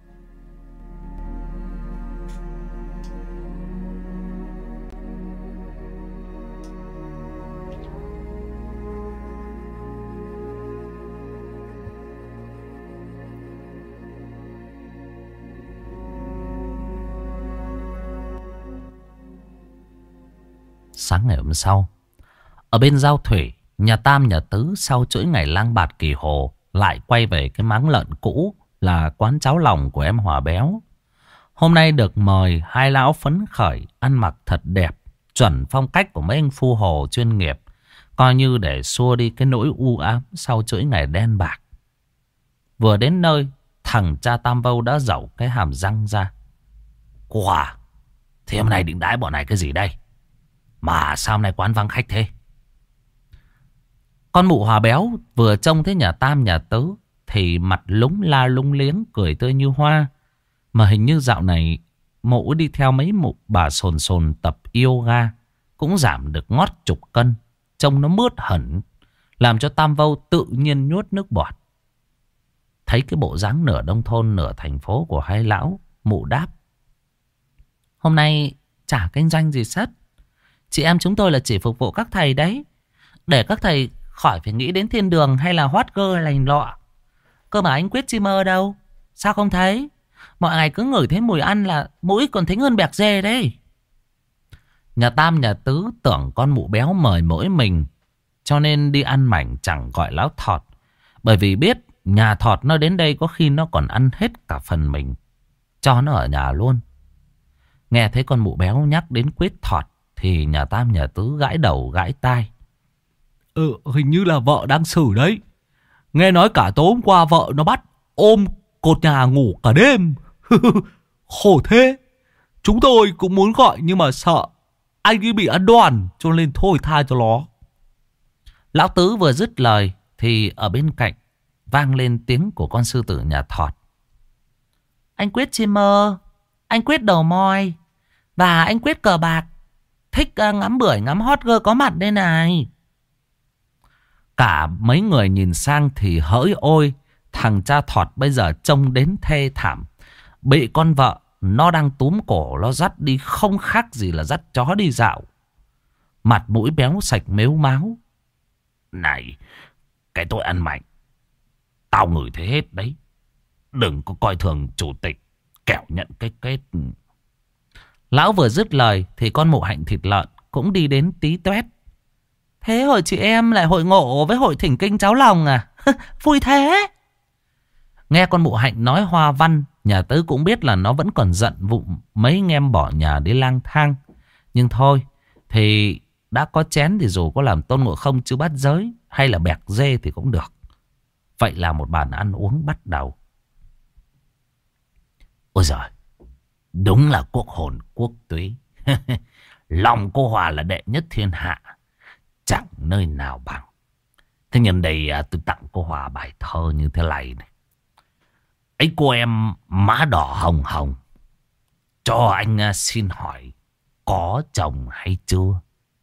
Sáng ngày hôm sau, ở bên giao thủy, nhà Tam nhà Tứ sau chuỗi ngày lang bạt kỳ hồ lại quay về cái máng lợn cũ là quán cháo lòng của em Hòa Béo. Hôm nay được mời hai lão phấn khởi, ăn mặc thật đẹp, chuẩn phong cách của mấy anh phu hồ chuyên nghiệp, coi như để xua đi cái nỗi u ám sau chuỗi ngày đen bạc. Vừa đến nơi, thằng cha Tam Vâu đã dẩu cái hàm răng ra. Cô Hòa, thế hôm nay định đãi bọn này cái gì đây? Mà sao hôm nay quán vắng khách thế? Con mụ Hòa Béo vừa trông thấy nhà Tam nhà Tứ thì mặt lúng la lúng liếng, cười tươi như hoa. Mà hình như dạo này mụ đi theo mấy mụ bà sồn sồn tập yoga cũng giảm được ngót chục cân. Trông nó mướt hẳn, làm cho Tam Vâu tự nhiên nuốt nước bọt. Thấy cái bộ dáng nửa nông thôn nửa thành phố của hai lão, mụ đáp: hôm nay chả kinh doanh gì sất. Chị em chúng tôi là chỉ phục vụ các thầy đấy, để các thầy khỏi phải nghĩ đến thiên đường hay là hot girl lành lọ. Cơ mà anh Quyết chi mơ đâu? Sao không thấy? Mọi ngày cứ ngửi thấy mùi ăn là mũi còn thính hơn bẹc dê đấy. Nhà Tam nhà Tứ tưởng con mụ béo mời mỗi mình cho nên đi ăn mảnh chẳng gọi Lão Thọt. Bởi vì biết nhà Thọt nó đến đây có khi nó còn ăn hết cả phần mình, cho nó ở nhà luôn. Nghe thấy con mụ béo nhắc đến Quyết Thọt thì nhà Tam nhà Tứ gãi đầu gãi tai. Hình như là vợ đang xử đấy. Nghe nói cả tối hôm qua vợ nó bắt ôm cột nhà ngủ cả đêm. Khổ thế. Chúng tôi cũng muốn gọi nhưng mà sợ anh ấy bị ăn đòn, cho nên thôi tha cho nó. Lão Tứ vừa dứt lời thì ở bên cạnh vang lên tiếng của con sư tử nhà Thọt. Anh Quyết chim mơ, anh Quyết đầu moi và anh Quyết cờ bạc thích ngắm bưởi ngắm hot girl có mặt đây này. Cả mấy người nhìn sang thì hỡi ôi, thằng cha Thọt bây giờ trông đến thê thảm. Bị con vợ nó đang túm cổ nó dắt đi không khác gì là dắt chó đi dạo. Mặt mũi béo sạch mếu máo. Này, cái tội ăn mạnh, tao ngửi thấy hết đấy. Đừng có coi thường chủ tịch, kẻo nhận cái kết. Lão vừa dứt lời thì con mụ Hạnh thịt lợn cũng đi đến tí toét. Thế hồi chị em lại hội ngộ với hội thỉnh kinh cháo lòng à? Vui thế. Nghe con mụ Hạnh nói hoa văn, nhà Tứ cũng biết là nó vẫn còn giận vụng mấy anh em bỏ nhà đi lang thang. Nhưng thôi, thì đã có chén thì dù có làm Tôn Ngộ Không chứ bắt giới hay là bẹc dê thì cũng được. Vậy là một bàn ăn uống bắt đầu. Ôi giời, đúng là quốc hồn quốc túy. Lòng cô Hòa là đệ nhất thiên hạ, chẳng nơi nào bằng. Thế nhân đây tôi tặng cô Hòa bài thơ như thế này này. Ấy cô em má đỏ hồng hồng, cho anh xin hỏi có chồng hay chưa?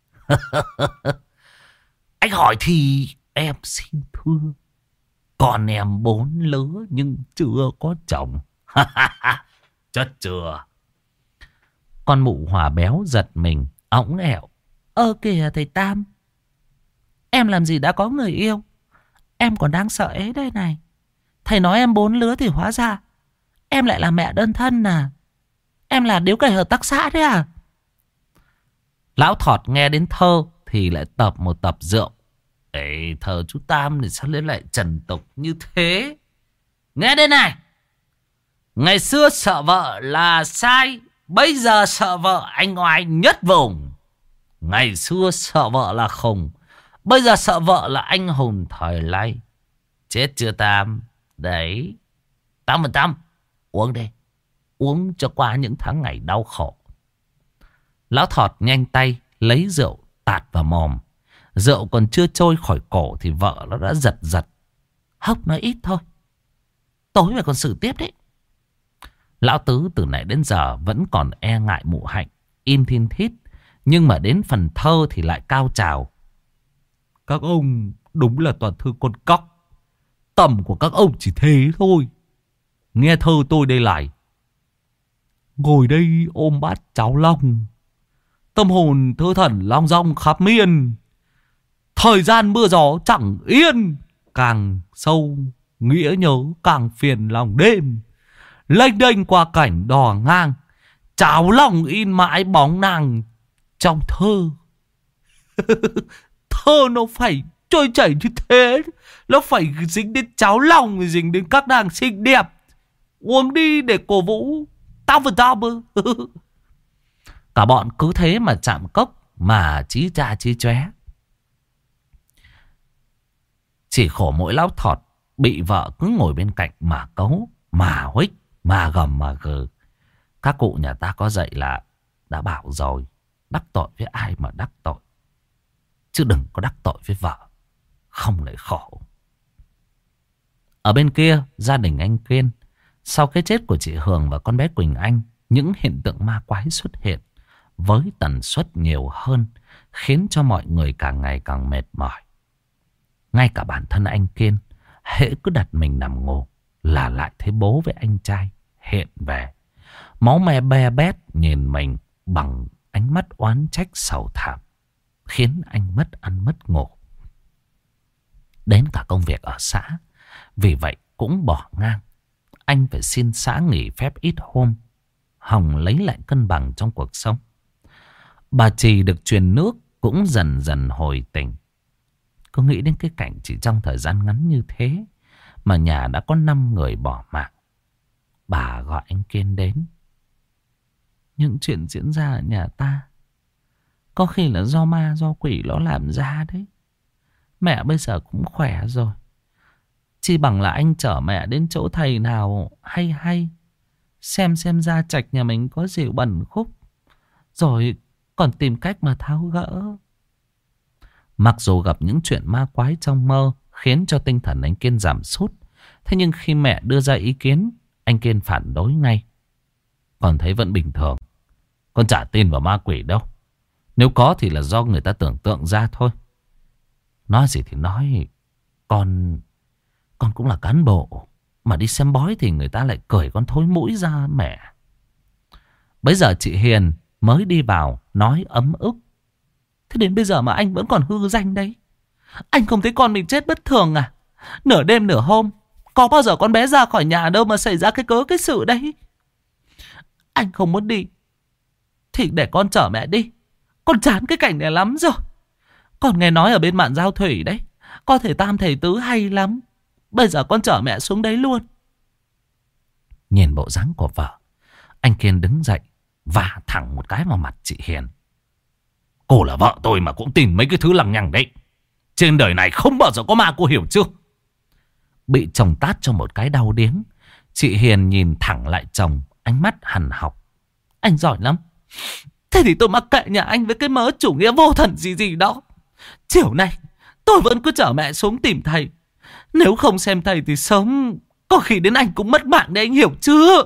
Anh hỏi thì em xin thưa, con em 4 lứa nhưng chưa có chồng. Chết chưa? Con mụ Hòa béo giật mình, õng ẻo. Kìa thầy Tam, em làm gì đã có người yêu, em còn đang sợ ấy đây này. Thầy nói em 4 lứa thì hóa ra em lại là mẹ đơn thân à? Em là điếu cày hợp tác xã đấy à? Lão Thọt nghe đến thơ thì lại tập một tập rượu. Ê, thơ chú Tam thì sao lại trần tục như thế? Nghe đây này. Ngày xưa sợ vợ là sai, bây giờ sợ vợ anh oai nhất vùng. Ngày xưa sợ vợ là khùng, bây giờ sợ vợ là anh hùng thời nay. Chết chưa Tam? Đấy, 8%. Uống đi, uống cho qua những tháng ngày đau khổ. Lão Thọt nhanh tay lấy rượu tạt vào mồm. Rượu còn chưa trôi khỏi cổ thì vợ nó đã giật giật. Hốc nói ít thôi, tối mày còn xử tiếp đấy. Lão Tứ từ nãy đến giờ vẫn còn e ngại mụ Hạnh, im thiên thít. Nhưng mà đến phần thơ thì lại cao trào. Các ông đúng là toàn thư con cóc. Tầm của các ông chỉ thế thôi. Nghe thơ tôi đây lại. Ngồi đây ôm bát cháo lòng, tâm hồn thơ thẩn long dong khắp miền. Thời gian mưa gió chẳng yên, càng sâu nghĩa nhớ càng phiền lòng đêm. Lênh đênh qua cảnh đò ngang, cháo lòng in mãi bóng nàng trong thơ. Thơ nó phải trôi chảy như thế, nó phải dính đến cháo lòng, dính đến các nàng xinh đẹp. Uống đi để cổ vũ 8%. Cả bọn cứ thế mà chạm cốc mà chí cha chí chóe. Chỉ khổ mỗi Lão Thọt bị vợ cứ ngồi bên cạnh mà cấu, mà huých, mà gầm mà gừ. Các cụ nhà ta có dạy là đã bảo rồi, đắc tội với ai mà đắc tội, chứ đừng có đắc tội với vợ, không lại khổ. Ở bên kia, gia đình anh Kiên, sau cái chết của chị Hường và con bé Quỳnh Anh, những hiện tượng ma quái xuất hiện với tần suất nhiều hơn, khiến cho mọi người càng ngày càng mệt mỏi. Ngay cả bản thân anh Kiên, hễ cứ đặt mình nằm ngủ là lại thấy bố với anh trai hiện về, máu me be bét nhìn mình bằng ánh mắt oán trách sầu thảm, khiến anh mất ăn mất ngủ. Đến cả công việc ở xã vì vậy cũng bỏ ngang. Anh phải xin xã nghỉ phép ít hôm, hòng lấy lại cân bằng trong cuộc sống. Bà Trì được truyền nước cũng dần dần hồi tỉnh. Có nghĩ đến cái cảnh chỉ trong thời gian ngắn như thế mà nhà đã có 5 người bỏ mạng. Bà gọi anh Kiên đến. Những chuyện diễn ra ở nhà ta có khi là do ma do quỷ nó làm ra đấy. Mẹ bây giờ cũng khỏe rồi, chi bằng là anh chở mẹ đến chỗ thầy nào hay hay, xem gia trạch nhà mình có gì bẩn khúc, rồi còn tìm cách mà tháo gỡ. Mặc dù gặp những chuyện ma quái trong mơ khiến cho tinh thần anh Kiên giảm sút, thế nhưng khi mẹ đưa ra ý kiến, anh Kiên phản đối ngay. Con thấy vẫn bình thường, con chả tin vào ma quỷ đâu. Nếu có thì là do người ta tưởng tượng ra thôi. Nói gì thì nói, con cũng là cán bộ, mà đi xem bói thì người ta lại cười con thối mũi ra mẹ. Bây giờ chị Hiền mới đi vào nói ấm ức. Thế đến bây giờ mà anh vẫn còn hư danh đấy. Anh không thấy con mình chết bất thường à? Nửa đêm nửa hôm, có bao giờ con bé ra khỏi nhà đâu mà xảy ra cái sự đấy. Anh không muốn đi thì để con chở mẹ đi. Con chán cái cảnh này lắm rồi. Con nghe nói ở bên mạn Giao Thủy đấy có thể tam thầy tứ hay lắm. Bây giờ con chở mẹ xuống đấy luôn. Nhìn bộ dáng của vợ, anh Kiên đứng dậy vả thẳng một cái vào mặt chị Hiền. Cô là vợ tôi mà cũng tin mấy cái thứ lằng nhằng đấy. Trên đời này không bao giờ có ma, cô hiểu chưa? Bị chồng tát cho một cái đau điếng, chị Hiền nhìn thẳng lại chồng, ánh mắt hằn học. Anh giỏi lắm. Thế thì tôi mặc kệ nhà anh với cái mớ chủ nghĩa vô thần gì đó. Chiều nay tôi vẫn cứ chở mẹ xuống tìm thầy. Nếu không xem thầy thì sớm có khi đến anh cũng mất mạng đấy, anh hiểu chưa?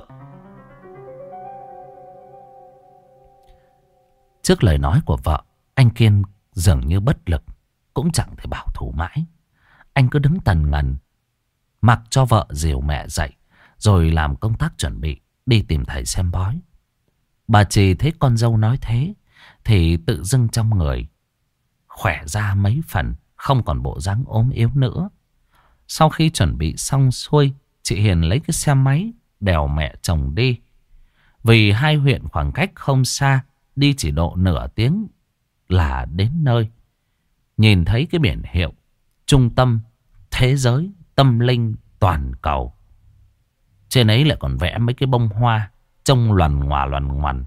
Trước lời nói của vợ, anh Kiên dường như bất lực, cũng chẳng thể bảo thủ mãi. Anh cứ đứng tần ngần, mặc cho vợ dìu mẹ dậy, rồi làm công tác chuẩn bị đi tìm thầy xem bói. Bà Trì thấy con dâu nói thế thì tự dưng trong người khỏe ra mấy phần, không còn bộ dáng ốm yếu nữa. Sau khi chuẩn bị xong xuôi, chị Hiền lấy cái xe máy đèo mẹ chồng đi. Vì hai huyện khoảng cách không xa, đi chỉ độ nửa tiếng là đến nơi. Nhìn thấy cái biển hiệu Trung tâm Thế giới Tâm linh Toàn cầu, trên ấy lại còn vẽ mấy cái bông hoa trông loằn ngoằn.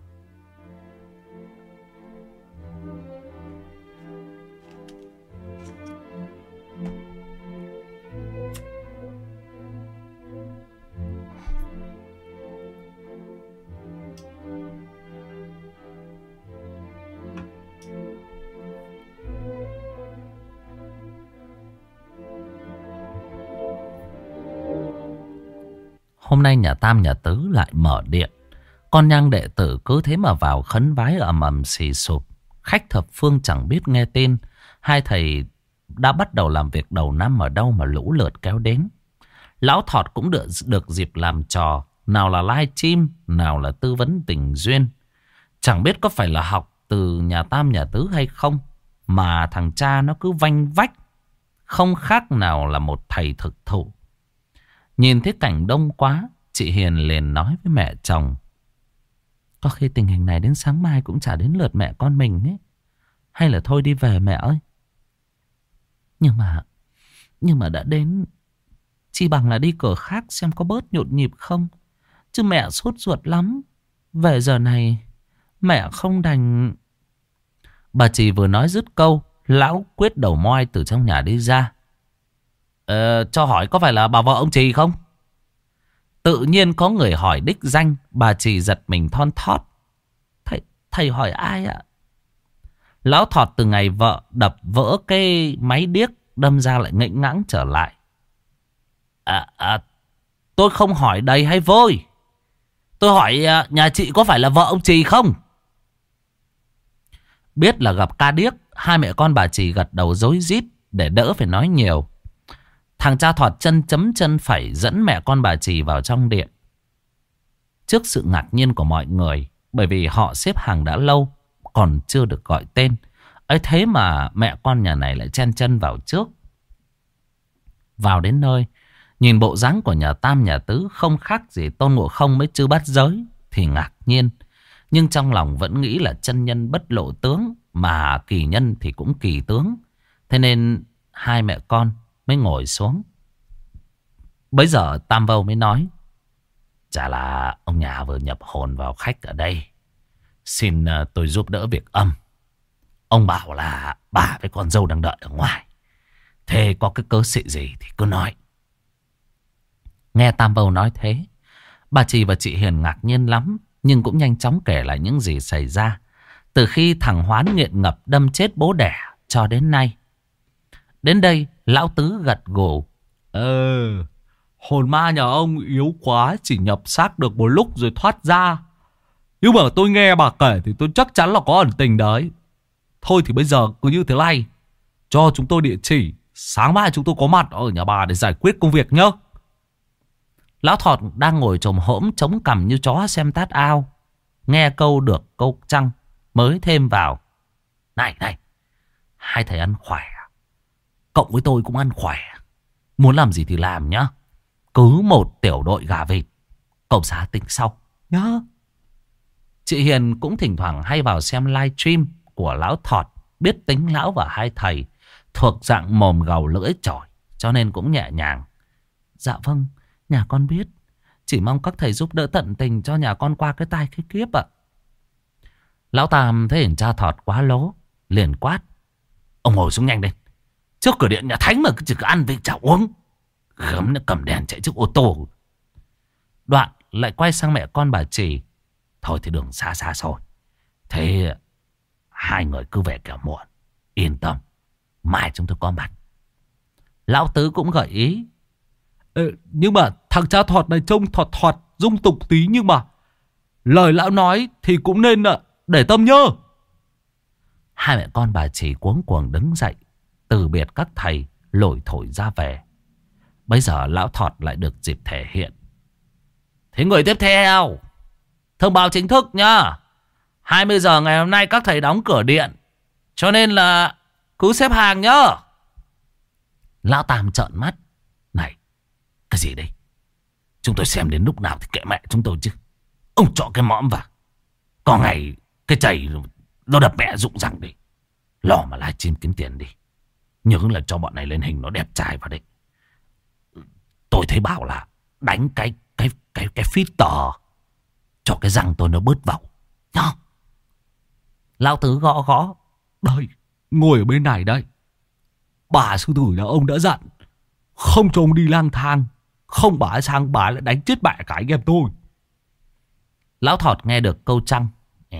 Hôm nay nhà Tam nhà Tứ lại mở điện. Con nhang đệ tử cứ thế mà vào khấn vái ầm ầm xì sụp. Khách thập phương chẳng biết nghe tên. Hai thầy đã bắt đầu làm việc đầu năm ở đâu mà lũ lượt kéo đến. Lão Thọt cũng được dịp làm trò. Nào là live stream, nào là tư vấn tình duyên. Chẳng biết có phải là học từ nhà Tam nhà Tứ hay không, mà thằng cha nó cứ vanh vách, không khác nào là một thầy thực thụ. Nhìn thấy cảnh đông quá, chị Hiền liền nói với mẹ chồng. Có khi tình hình này đến sáng mai cũng chả đến lượt mẹ con mình ấy. Hay là thôi đi về mẹ ơi. Nhưng mà đã đến, chỉ bằng là đi cửa khác xem có bớt nhộn nhịp không. Chứ mẹ sốt ruột lắm. Về giờ này mẹ không đành. Bà chỉ vừa nói dứt câu, lão Quyết đầu moi từ trong nhà đi ra. Cho hỏi có phải là bà vợ ông Trì không? Tự nhiên có người hỏi đích danh. Bà Trì giật mình thon thót. Thầy hỏi ai ạ? Lão Thọt từ ngày vợ đập vỡ cái máy điếc, đâm ra lại nghênh ngãng trở lại. Tôi không hỏi đầy hay vôi. Tôi hỏi nhà chị có phải là vợ ông Trì không? Biết là gặp ca điếc, hai mẹ con bà Trì gật đầu rối rít để đỡ phải nói nhiều. Thằng cha Thọt chân chấm chân phẩy dẫn mẹ con bà Trì vào trong điện. Trước sự ngạc nhiên của mọi người, bởi vì họ xếp hàng đã lâu, còn chưa được gọi tên. Ấy thế mà mẹ con nhà này lại chen chân vào trước. Vào đến nơi, nhìn bộ dáng của nhà Tam nhà Tứ không khác gì Tôn Ngộ Không mới Chư Bát Giới thì ngạc nhiên. Nhưng trong lòng vẫn nghĩ là chân nhân bất lộ tướng, mà kỳ nhân thì cũng kỳ tướng. Thế nên hai mẹ con mới ngồi xuống. Bấy giờ Tam Vâu mới nói: chả là ông nhà vừa nhập hồn vào khách ở đây, xin tôi giúp đỡ việc âm. Ông bảo là bà với con dâu đang đợi ở ngoài. Thế có cái cớ sự gì thì cứ nói. Nghe Tam Vâu nói thế, bà Trì và chị Hiền ngạc nhiên lắm, nhưng cũng nhanh chóng kể lại những gì xảy ra từ khi thằng Hoán nghiện ngập đâm chết bố đẻ cho đến nay. Đến đây lão Tứ gật gù: hồn ma nhà ông yếu quá, chỉ nhập xác được một lúc rồi thoát ra. Nhưng mà tôi nghe bà kể thì tôi chắc chắn là có ẩn tình đấy. Thôi thì bây giờ cứ như thế này, cho chúng tôi địa chỉ, sáng mai chúng tôi có mặt ở nhà bà để giải quyết công việc nhé. Lão Thọt đang ngồi chồm hổm chống cằm như chó xem tát ao, nghe câu được câu trăng mới thêm vào: Này, hai thầy ăn khỏe, cộng với tôi cũng ăn khỏe. Muốn làm gì thì làm nhá. Cứ một tiểu đội gà vịt, cậu giá tính sau nhá. Chị Hiền cũng thỉnh thoảng hay vào xem live stream của lão Thọt, biết tính lão và hai thầy thuộc dạng mồm gầu lưỡi chổi, cho nên cũng nhẹ nhàng: Dạ vâng, nhà con biết. Chỉ mong các thầy giúp đỡ tận tình cho nhà con qua cái tai cái kiếp ạ. Lão Tam thấy hình cha Thọt quá lố, liền quát: Ông ngồi xuống nhanh lên. Trước cửa điện nhà Thánh mà chỉ có ăn với chả uống. Gớm nó cầm đèn chạy trước ô tô. Đoạn lại quay sang mẹ con bà Trì: Thôi thì đường xa xa rồi, thế hai người cứ về kẻo muộn. Yên tâm, mai chúng tôi có mặt. Lão Tứ cũng gợi ý: Nhưng mà thằng cha Thọt này trông thọt dung tục tí, nhưng mà lời lão nói thì cũng nên để tâm nhớ. Hai mẹ con bà Trì cuống cuồng đứng dậy từ biệt các thầy, lủi thổi ra về. Bây giờ lão Thọt lại được dịp thể hiện: Thế người tiếp theo, thông báo chính thức nhá. 20 giờ ngày hôm nay các thầy đóng cửa điện, cho nên là cứ xếp hàng nhá. Lão Tam trợn mắt: Này, cái gì đây? Chúng tôi xem đến lúc nào thì kệ mẹ chúng tôi chứ. Ông chọn cái mõm vào, có ngày cái chày nó đập mẹ rụng răng đi. Lo mà livestream kiếm tiền đi. Nhớ là cho bọn này lên hình nó đẹp trai vào đấy. Tôi thấy bảo là đánh cái filter cho cái răng tôi nó bớt vẩu nhá. Lão Tứ gõ: Đây, ngồi ở bên này đây. Bà sư tử nhà ông đã dặn không cho ông đi lang thang, không bà sang bà lại đánh chết mẹ cả anh em tôi. Lão Thọt nghe được câu trăng: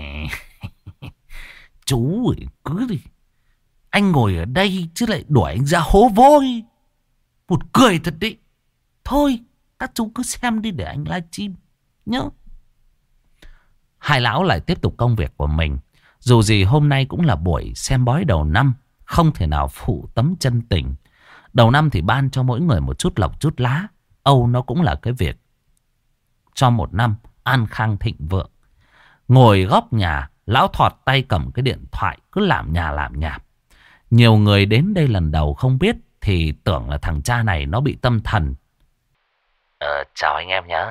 Chú cứ đi, anh ngồi ở đây chứ lại đuổi anh ra hố vôi. Một cười thật đấy. Thôi các chú cứ xem đi để anh livestream nhớ. Hai lão lại tiếp tục công việc của mình. Dù gì hôm nay cũng là buổi xem bói đầu năm, không thể nào phụ tấm chân tình. Đầu năm thì ban cho mỗi người một chút lộc chút lá. Âu nó cũng là cái việc cho một năm an khang thịnh vượng. Ngồi góc nhà, lão Thọt tay cầm cái điện thoại cứ làm nhà làm nhảm. Nhiều người đến đây lần đầu không biết thì tưởng là thằng cha này nó bị tâm thần. Chào anh em nhé.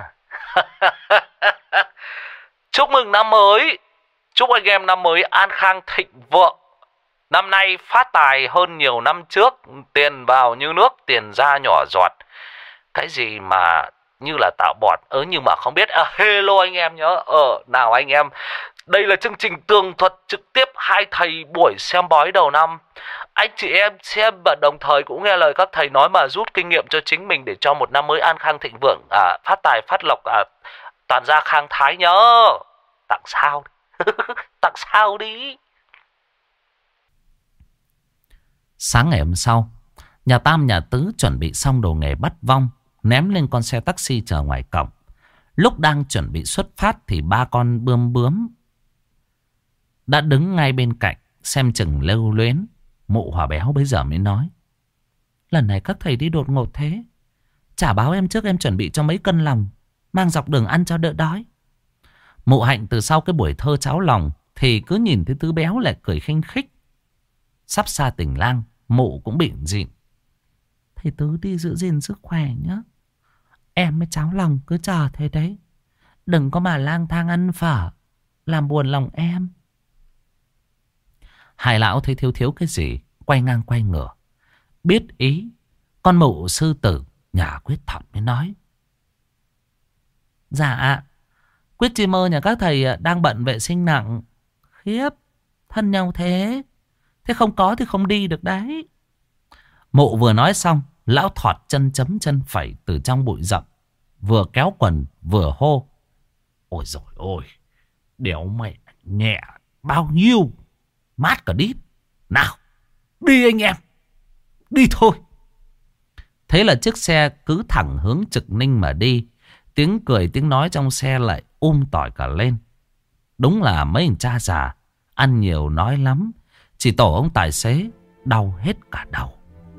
Chúc mừng năm mới. Chúc anh em năm mới an khang thịnh vượng. Năm nay phát tài hơn nhiều năm trước. Tiền vào như nước, tiền ra nhỏ giọt. Cái gì mà như là tạo bọt nhưng mà không biết. Hello anh em nhớ. Nào anh em, đây là chương trình tường thuật trực tiếp hai thầy buổi xem bói đầu năm. Anh chị em xem và đồng thời cũng nghe lời các thầy nói mà rút kinh nghiệm cho chính mình để cho một năm mới an khang thịnh vượng, phát tài phát lộc, toàn gia khang thái nhớ. Tặng sao tặng sao đi. Sáng ngày hôm sau, nhà Tam nhà Tứ chuẩn bị xong đồ nghề bắt vong, ném lên con xe taxi chờ ngoài cổng. Lúc đang chuẩn bị xuất phát thì ba con bươm bướm đã đứng ngay bên cạnh xem chừng lưu luyến. Mụ Hòa Béo bây giờ mới nói: Lần này các thầy đi đột ngột thế, chả báo em trước em chuẩn bị cho mấy cân lòng, mang dọc đường ăn cho đỡ đói. Mụ Hạnh từ sau cái buổi thơ cháo lòng thì cứ nhìn thấy Tứ Béo lại cười khinh khích. Sắp xa Tỉnh Lang, mụ cũng bịn dịn: Thầy Tứ đi giữ gìn sức khỏe nhé. Em mới cháo lòng cứ chờ thế đấy. Đừng có mà lang thang ăn phở làm buồn lòng em. Hai lão thấy thiếu thiếu cái gì, quay ngang quay ngửa. biết ý, con mụ sư tử nhà Quyết Thọt mới nói: Dạ, Quyết chỉ mơ nhà các thầy đang bận vệ sinh nặng. Khiếp, thân nhau thế. Thế không có thì không đi được đấy. Mụ vừa nói xong, lão Thọt chân chấm chân phẩy từ trong bụi rậm, vừa kéo quần vừa hô: Ôi dồi ôi, đéo mẹ nhẹ bao nhiêu, mát cả đít. Nào, đi anh em, đi thôi. Thế là chiếc xe cứ thẳng hướng Trực Ninh mà đi. Tiếng cười tiếng nói trong xe lại tỏi cả lên. Đúng là mấy anh cha già ăn nhiều nói lắm. Chỉ tổ ông tài xế đau hết cả đầu.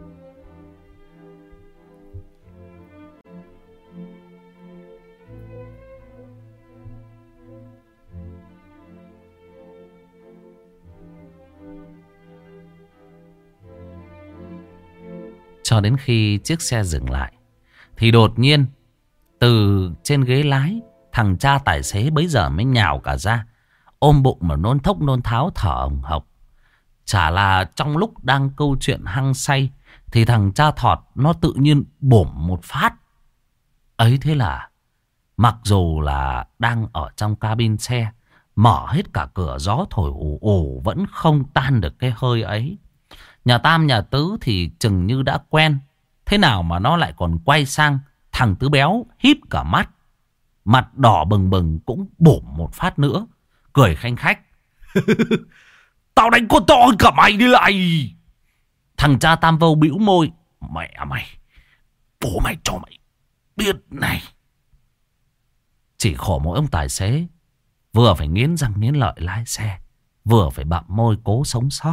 Cho đến khi chiếc xe dừng lại thì đột nhiên từ trên ghế lái, thằng cha tài xế bấy giờ mới nhào cả ra, ôm bụng mà nôn thốc nôn tháo thở hồng hộc. Chả là trong lúc đang câu chuyện hăng say thì thằng cha Thọt nó tự nhiên bổm một phát. Ấy thế là mặc dù là đang ở trong cabin xe, mở hết cả cửa gió thổi ù ù, vẫn không tan được cái hơi ấy. Nhà Tam nhà Tứ thì chừng như đã quen. Thế nào mà nó lại còn quay sang thằng Tứ béo híp cả mắt, mặt đỏ bừng bừng cũng bổm một phát nữa, cười khanh khách: Tao đánh con to hơn cả mày đi lại. Thằng cha Tam Vâu bĩu môi: Mẹ mày, bố mày cho mày biết này. Chỉ khổ mỗi ông tài xế vừa phải nghiến răng nghiến lợi lái xe, vừa phải bặm môi cố sống sót.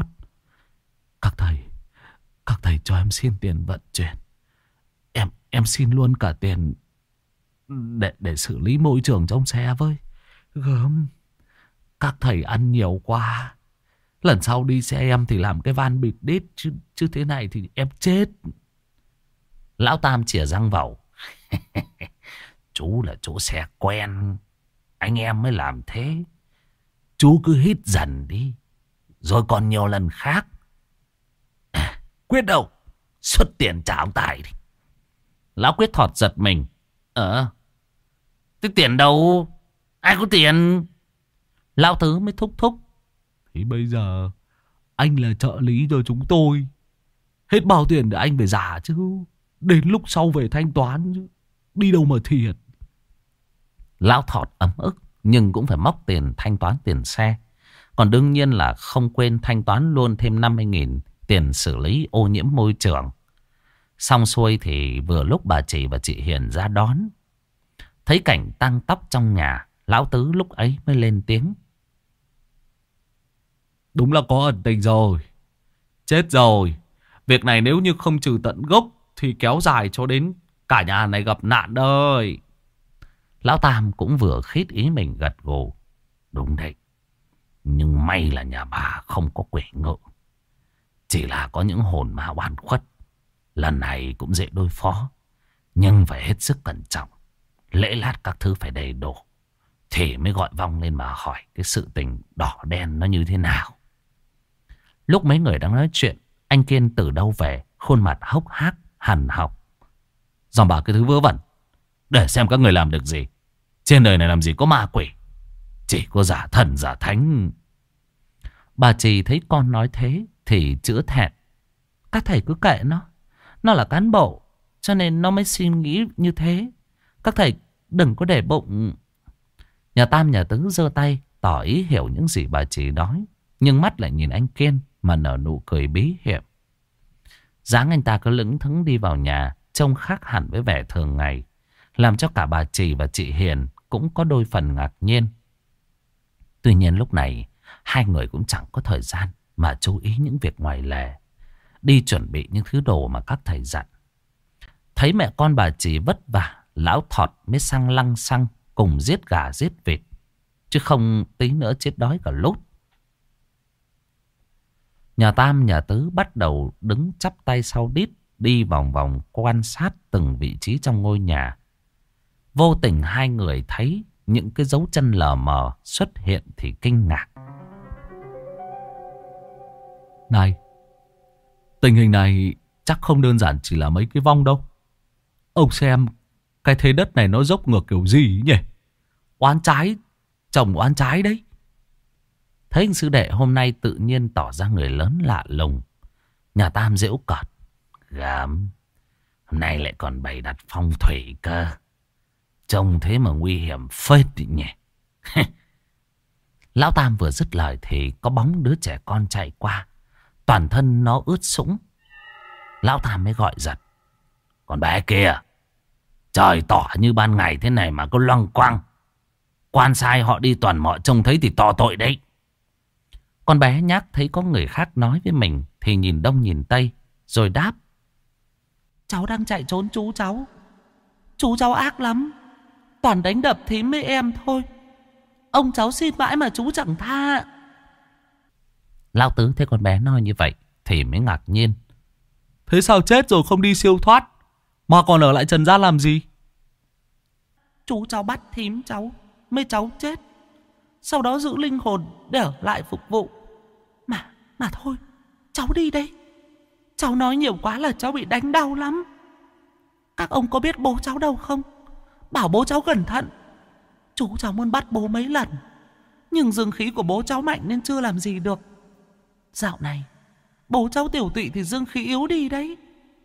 Các thầy cho em xin tiền vận chuyển. Em xin luôn cả tiền để xử lý môi trường trong xe với. Gớm, các thầy ăn nhiều quá. Lần sau đi xe em thì làm cái van bịt đít, chứ thế này thì em chết. Lão Tam chìa răng vào: Chú là chú xe quen, anh em mới làm thế. Chú cứ hít dần đi, rồi còn nhiều lần khác. Quyết đâu, xuất tiền trả ông Tài đi. Lão Quyết Thọt giật mình: Thế tiền đâu? Ai có tiền? Lão Tứ mới thúc thúc: Thì bây giờ anh là trợ lý cho chúng tôi, hết bao tiền để anh phải giả chứ. Đến lúc sau về thanh toán chứ, đi đâu mà thiệt. Lão Thọt ấm ức nhưng cũng phải móc tiền thanh toán tiền xe. Còn đương nhiên là không quên thanh toán luôn thêm 50.000 tiền xử lý ô nhiễm môi trường. Xong xuôi thì vừa lúc bà Chỉ và chị Hiền ra đón. Thấy cảnh tang tóc trong nhà, Lão Tứ lúc ấy mới lên tiếng: Đúng là có ẩn tình rồi. Chết rồi. Việc này nếu như không trừ tận gốc thì kéo dài cho đến cả nhà này gặp nạn đời. Lão Tam cũng vừa khít ý mình gật gù: Đúng đấy. Nhưng may là nhà bà không có quỷ ngự, chỉ là có những hồn ma oan khuất. Lần này cũng dễ đối phó, nhưng phải hết sức cẩn trọng. Lễ lát các thứ phải đầy đủ, thì mới gọi vong lên mà hỏi cái sự tình đỏ đen nó như thế nào. Lúc mấy người đang nói chuyện, anh Kiên từ đâu về, khuôn mặt hốc hác hằn học: Dòm bà cái thứ vớ vẩn, để xem các người làm được gì. Trên đời này làm gì có ma quỷ, chỉ có giả thần giả thánh. Bà Trì thấy con nói thế thì chữa thẹn: Các thầy cứ kệ nó là cán bộ, cho nên nó mới suy nghĩ như thế. Các thầy đừng có để bụng. Nhà Tam nhà Tứ giơ tay tỏ ý hiểu những gì bà Trì nói, nhưng mắt lại nhìn anh Kiên mà nở nụ cười bí hiểm. Dáng anh ta cứ lững thững đi vào nhà, trông khác hẳn với vẻ thường ngày, làm cho cả bà Trì và chị Hiền cũng có đôi phần ngạc nhiên. Tuy nhiên lúc này hai người cũng chẳng có thời gian mà chú ý những việc ngoài lề, đi chuẩn bị những thứ đồ mà các thầy dặn. Thấy mẹ con bà Trì vất vả, Lão Thọt mới sang lăng xăng cùng giết gà giết vịt, chứ không tí nữa chết đói cả lút. Nhà Tam nhà Tứ bắt đầu đứng chắp tay sau đít, đi vòng vòng quan sát từng vị trí trong ngôi nhà. Vô tình hai người thấy những cái dấu chân lờ mờ xuất hiện thì kinh ngạc: Này, tình hình này chắc không đơn giản chỉ là mấy cái vong đâu. Ông xem cái thế đất này nó dốc ngược kiểu gì nhỉ? Oán trái, chồng oán trái đấy. Thấy anh sư đệ hôm nay tự nhiên tỏ ra người lớn lạ lùng, nhà Tam giễu cợt. Gớm, hôm nay lại còn bày đặt phong thủy cơ. Trông thế mà nguy hiểm phết đi nhỉ. Lão Tam vừa dứt lời thì có bóng đứa trẻ con chạy qua. Toàn thân nó ướt sũng. Lão Tam mới gọi giật. Con bé kia, trời tỏ như ban ngày thế này mà có loăng quăng. Quan sai họ đi toàn mọi trông thấy thì to tội đấy. Con bé nhắc thấy có người khác nói với mình thì nhìn đông nhìn tây rồi đáp. Cháu đang chạy trốn chú cháu. Chú cháu ác lắm, toàn đánh đập thím với em thôi. Ông cháu xin mãi mà chú chẳng tha. Lão Tứ thấy con bé nói như vậy thì mới ngạc nhiên. Thế sao chết rồi không đi siêu thoát mà còn ở lại trần gian làm gì? Chú cháu bắt thím cháu, mấy cháu chết, sau đó giữ linh hồn để ở lại phục vụ. Mà thôi, cháu đi đây. Cháu nói nhiều quá là cháu bị đánh đau lắm. Các ông có biết bố cháu đâu không? Bảo bố cháu cẩn thận. Chú cháu muốn bắt bố mấy lần, nhưng dương khí của bố cháu mạnh nên chưa làm gì được. Dạo này bố cháu tiểu tụy thì dương khí yếu đi đấy.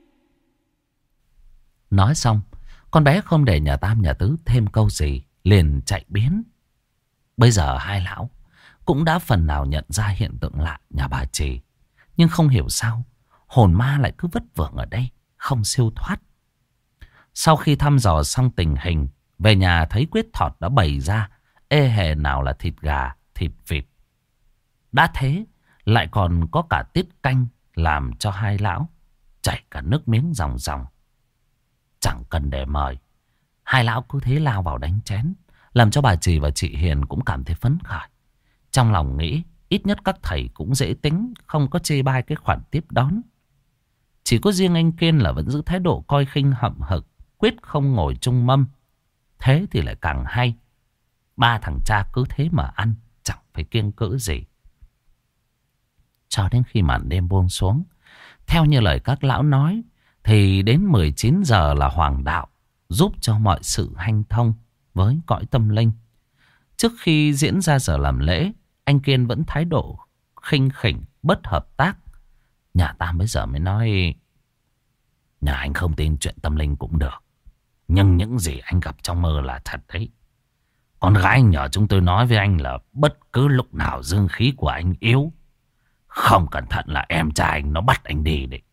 Nói xong, con bé không để nhà Tam nhà Tứ thêm câu gì, liền chạy biến. Bây giờ hai lão cũng đã phần nào nhận ra hiện tượng lạ nhà bà Trì, nhưng không hiểu sao hồn ma lại cứ vất vưởng ở đây, không siêu thoát. Sau khi thăm dò xong tình hình, về nhà thấy Quyết Thọt đã bày ra ê hề nào là thịt gà, thịt vịt. Đã thế lại còn có cả tiết canh làm cho hai lão chảy cả nước miếng ròng ròng. Chẳng cần để mời, hai lão cứ thế lao vào đánh chén, làm cho bà Trì và chị Hiền cũng cảm thấy phấn khởi. Trong lòng nghĩ ít nhất các thầy cũng dễ tính, không có chê bai cái khoản tiếp đón. Chỉ có riêng anh Kiên là vẫn giữ thái độ coi khinh hậm hực, quyết không ngồi chung mâm. Thế thì lại càng hay. Ba thằng cha cứ thế mà ăn, chẳng phải kiêng cữ gì. Cho đến khi màn đêm buông xuống, theo như lời các lão nói, thì đến 19 giờ là hoàng đạo giúp cho mọi sự hanh thông với cõi tâm linh. Trước khi diễn ra giờ làm lễ, anh Kiên vẫn thái độ khinh khỉnh, bất hợp tác. Nhà Tam bây giờ mới nói, nhà anh không tin chuyện tâm linh cũng được, nhưng những gì anh gặp trong mơ là thật đấy. Con gái anh nhờ chúng tôi nói với anh là bất cứ lúc nào dương khí của anh yếu, không cẩn thận là em trai anh nó bắt anh đi đấy.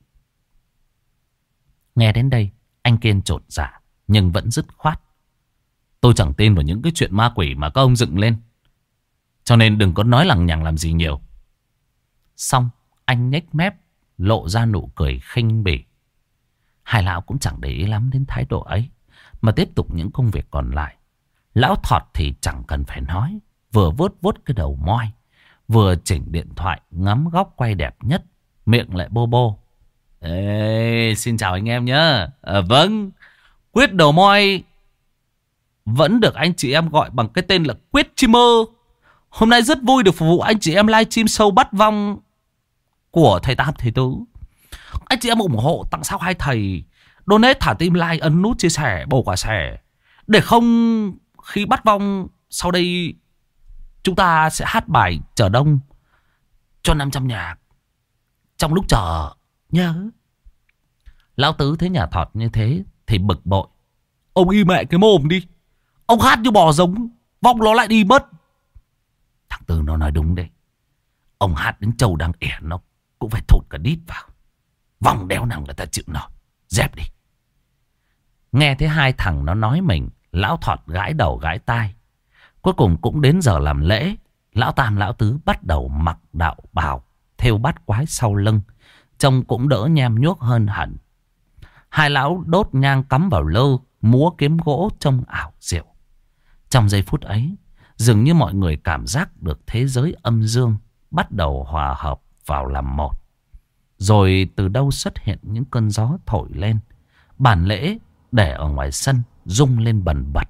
Nghe đến đây, anh Kiên chột dạ nhưng vẫn dứt khoát. Tôi chẳng tin vào những cái chuyện ma quỷ mà các ông dựng lên, cho nên đừng có nói lằng nhằng làm gì nhiều. Xong, anh nhếch mép, lộ ra nụ cười khinh bỉ. Hai lão cũng chẳng để ý lắm đến thái độ ấy, mà tiếp tục những công việc còn lại. Lão Thọt thì chẳng cần phải nói, vừa vuốt vuốt cái đầu moi, vừa chỉnh điện thoại ngắm góc quay đẹp nhất, miệng lại bô bô. Ê, xin chào anh em nhé. Vâng, Quyết đầu moi vẫn được anh chị em gọi bằng cái tên là Quyết Streamer. Hôm nay rất vui được phục vụ anh chị em livestream show bắt vong của thầy Tam thầy Tứ. Anh chị em ủng hộ tặng sao hai thầy, donate thả tim like, ấn nút chia sẻ, bổ quả sẻ, để không khi bắt vong sau đây chúng ta sẽ hát bài chờ đông cho 500 nhạc trong lúc chờ nhớ. Lão Tứ thấy nhà Thọt như thế thì bực bội. Ông im mẹ cái mồm đi, ông hát như bò giống, vong nó lại đi mất. Thằng Tư nó nói đúng đấy, ông hát đến trâu đang ỉa nó cũng phải thụt cả đít vào, vong đéo nào người ta chịu nổi. Dẹp đi. Nghe thấy hai thằng nó nói mình, Lão Thọt gãi đầu gãi tai. Cuối cùng cũng đến giờ làm lễ. Lão Tam lão Tứ bắt đầu mặc đạo bào, thêu bát quái sau lưng, trông cũng đỡ nhem nhuốc hơn hẳn. Hai lão đốt nhang cắm vào lơ, múa kiếm gỗ trông ảo diệu. Trong giây phút ấy, dường như mọi người cảm giác được thế giới âm dương bắt đầu hòa hợp vào làm một. Rồi từ đâu xuất hiện những cơn gió thổi lên. Bàn lễ để ở ngoài sân rung lên bần bật.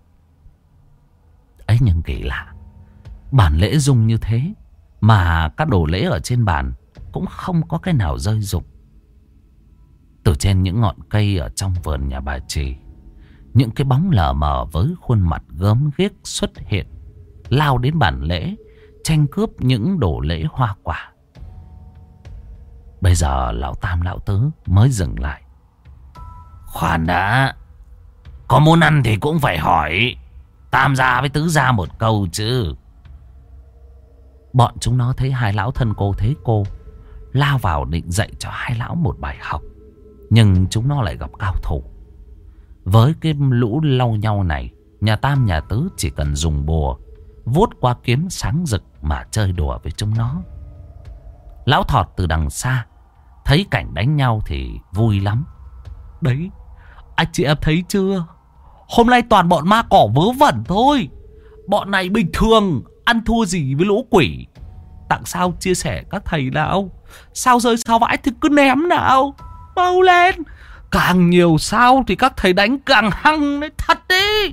Ấy nhưng kỳ lạ, bàn lễ rung như thế mà các đồ lễ ở trên bàn cũng không có cái nào rơi rụng. Từ trên những ngọn cây ở trong vườn nhà bà Trì, những cái bóng lờ mờ với khuôn mặt gớm ghiếc xuất hiện, lao đến bàn lễ, tranh cướp những đồ lễ hoa quả. Bây giờ lão Tam lão Tứ mới dừng lại. Khoan đã, có muốn ăn thì cũng phải hỏi Tam gia với Tứ gia một câu chứ. Bọn chúng nó thấy hai lão thân cô thế cô, lao vào định dạy cho hai lão một bài học. Nhưng chúng nó lại gặp cao thủ. Với cái lũ lau nhau này, nhà Tam nhà Tứ chỉ cần dùng bùa vuốt qua kiếm sáng rực mà chơi đùa với chúng nó. Lão Thọt từ đằng xa thấy cảnh đánh nhau thì vui lắm. Đấy, anh chị em thấy chưa? Hôm nay toàn bọn ma cỏ vớ vẩn thôi. Bọn này bình thường ăn thua gì với lũ quỷ. Tặng sao chia sẻ các thầy nào. Sao rơi sao vãi thì cứ ném nào. Mau lên. Càng nhiều sao thì các thầy đánh càng hăng đấy, thật đi.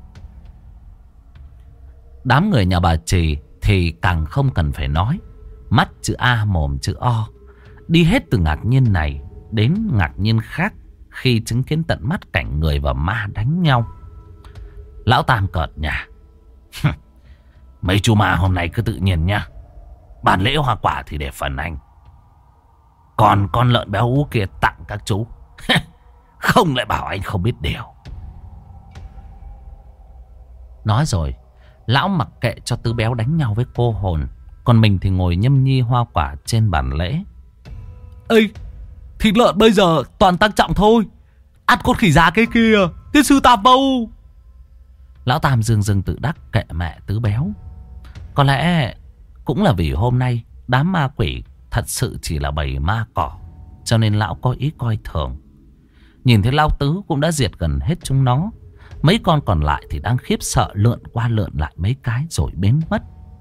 Đám người nhà bà Trì thì càng không cần phải nói. Mắt chữ A mồm chữ O. Đi hết từ ngạc nhiên này đến ngạc nhiên khác khi chứng kiến tận mắt cảnh người và ma đánh nhau. Lão Tam cợt nhả. Mấy chú ma hôm nay cứ tự nhiên nha. Bàn lễ hoa quả thì để phần anh. Còn con lợn béo ú kia tặng các chú. Không lại bảo anh không biết điều. Nói rồi, lão mặc kệ cho Tứ Béo đánh nhau với cô hồn. Còn mình thì ngồi nhâm nhi hoa quả trên bàn lễ. Ê, thịt lợn bây giờ toàn tăng trọng thôi. Ăn con khỉ già cái kia, tiên sư Tam Bâu. Lão Tam dương dương tự đắc kệ mẹ Tứ Béo. Có lẽ cũng là vì hôm nay đám ma quỷ thật sự chỉ là bầy ma cỏ, cho nên lão có ý coi thường. Nhìn thấy lão Tứ cũng đã diệt gần hết chúng nó. Mấy con còn lại thì đang khiếp sợ lượn qua lượn lại mấy cái rồi biến mất.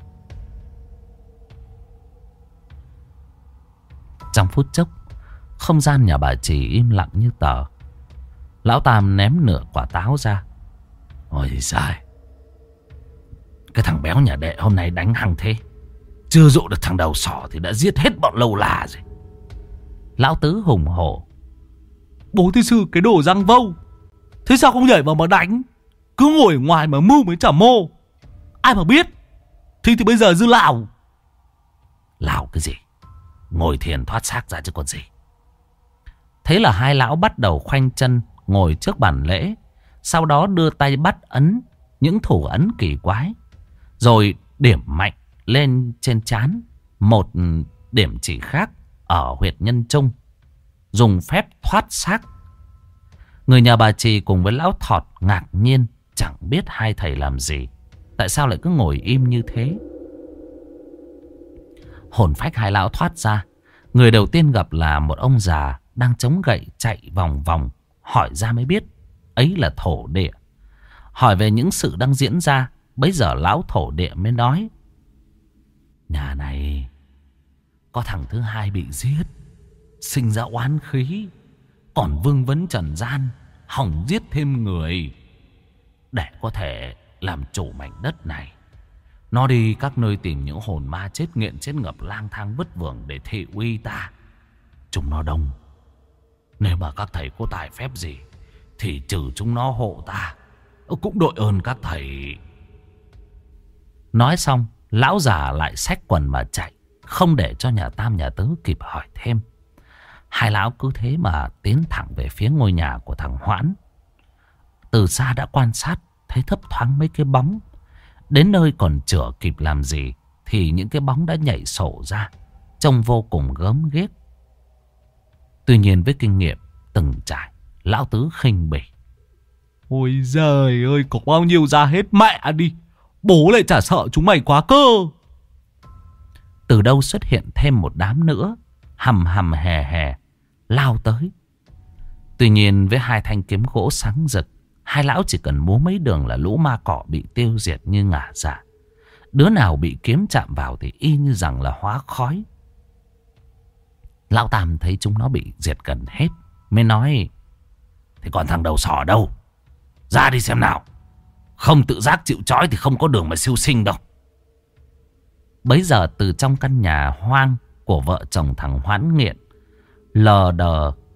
Trong phút chốc, không gian nhà bà Trì im lặng như tờ. Lão Tam ném nửa quả táo ra. Ôi giời, cái thằng béo nhà đệ hôm nay đánh hăng thế. Chưa dụ được thằng đầu sỏ thì đã giết hết bọn lâu là rồi. Lão Tứ hùng hổ. Bố thí sư cái đồ răng vâu, thế sao không nhảy vào mà đánh? Cứ ngồi ở ngoài mà mưu mới chả mô. Ai mà biết. Thì bây giờ dư lào. Lào cái gì? Ngồi thiền thoát xác ra chứ còn gì. Thế là hai lão bắt đầu khoanh chân ngồi trước bàn lễ. Sau đó đưa tay bắt ấn những thủ ấn kỳ quái. Rồi điểm mạnh lên trên trán một điểm chỉ khác ở huyệt nhân trung. Dùng phép thoát xác. Người nhà bà Trì cùng với lão Thọt ngạc nhiên, chẳng biết hai thầy làm gì. Tại sao lại cứ ngồi im như thế? Hồn phách hai lão thoát ra. Người đầu tiên gặp là một ông già đang chống gậy chạy vòng vòng. Hỏi ra mới biết ấy là thổ địa. Hỏi về những sự đang diễn ra, bấy giờ lão thổ địa mới nói: nhà này có thằng thứ hai bị giết, sinh ra oán khí, còn vương vấn trần gian, hỏng giết thêm người. Để có thể làm chủ mảnh đất này, nó đi các nơi tìm những hồn ma chết nghiện chết ngập lang thang vất vưởng để thị uy ta. Chúng nó đông, nếu mà các thầy có tài phép gì thì trừ chúng nó hộ ta, cũng đội ơn các thầy. Nói xong, lão già lại xách quần mà chạy, không để cho nhà Tam nhà Tứ kịp hỏi thêm. Hai lão cứ thế mà tiến thẳng về phía ngôi nhà của thằng Hoãn. Từ xa đã quan sát, thấy thấp thoáng mấy cái bóng. Đến nơi còn chưa kịp làm gì thì những cái bóng đã nhảy sổ ra, trông vô cùng gớm ghiếc. Tuy nhiên với kinh nghiệm từng trải, lão Tứ khinh bỉ: ôi giời ơi, có bao nhiêu ra hết mẹ đi. Bố lại chả sợ chúng mày quá cơ. Từ đâu xuất hiện thêm một đám nữa, hầm hầm hè hè lao tới. Tuy nhiên với hai thanh kiếm gỗ sáng rực, hai lão chỉ cần múa mấy đường là lũ ma cỏ bị tiêu diệt như ngả dạ. Đứa nào bị kiếm chạm vào thì y như rằng là hóa khói. Lão Tam thấy chúng nó bị diệt gần hết mới nói: thế còn thằng đầu sỏ đâu? Ra đi xem nào. Không tự giác chịu trói thì không có đường mà siêu sinh đâu. Bấy giờ từ trong căn nhà hoang của vợ chồng thằng Hoán nghiện, lờ đờ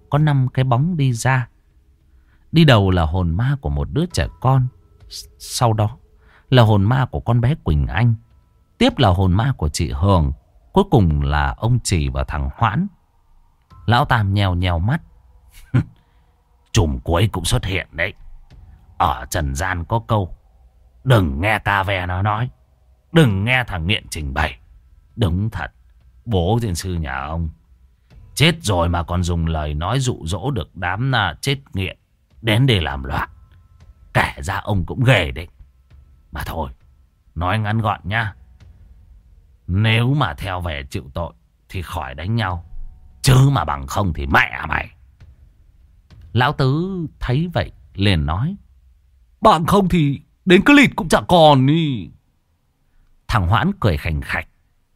có 5 cái bóng đi ra. Đi đầu là hồn ma của một đứa trẻ con. Sau đó là hồn ma của con bé Quỳnh Anh. Tiếp là hồn ma của chị Hường. Cuối cùng là ông Trì và thằng Hoãn. Lão Tam nhèo nhèo mắt. Chùm cuối cũng xuất hiện đấy. Ở trần gian có câu: đừng nghe ca ve nó nói, đừng nghe thằng nghiện trình bày. Đúng thật, bố tiên sư nhà ông chết rồi mà còn dùng lời nói dụ dỗ được đám chết nghiện đến để làm loạn. Kể ra ông cũng ghê đấy. Mà thôi, nói ngắn gọn nhá, nếu mà theo về chịu tội thì khỏi đánh nhau, chứ mà bằng không thì mẹ mày. Lão Tứ thấy vậy liền nói: bằng không thì đến cái lịt cũng chẳng còn đi. Thằng Hoãn cười khành khạch.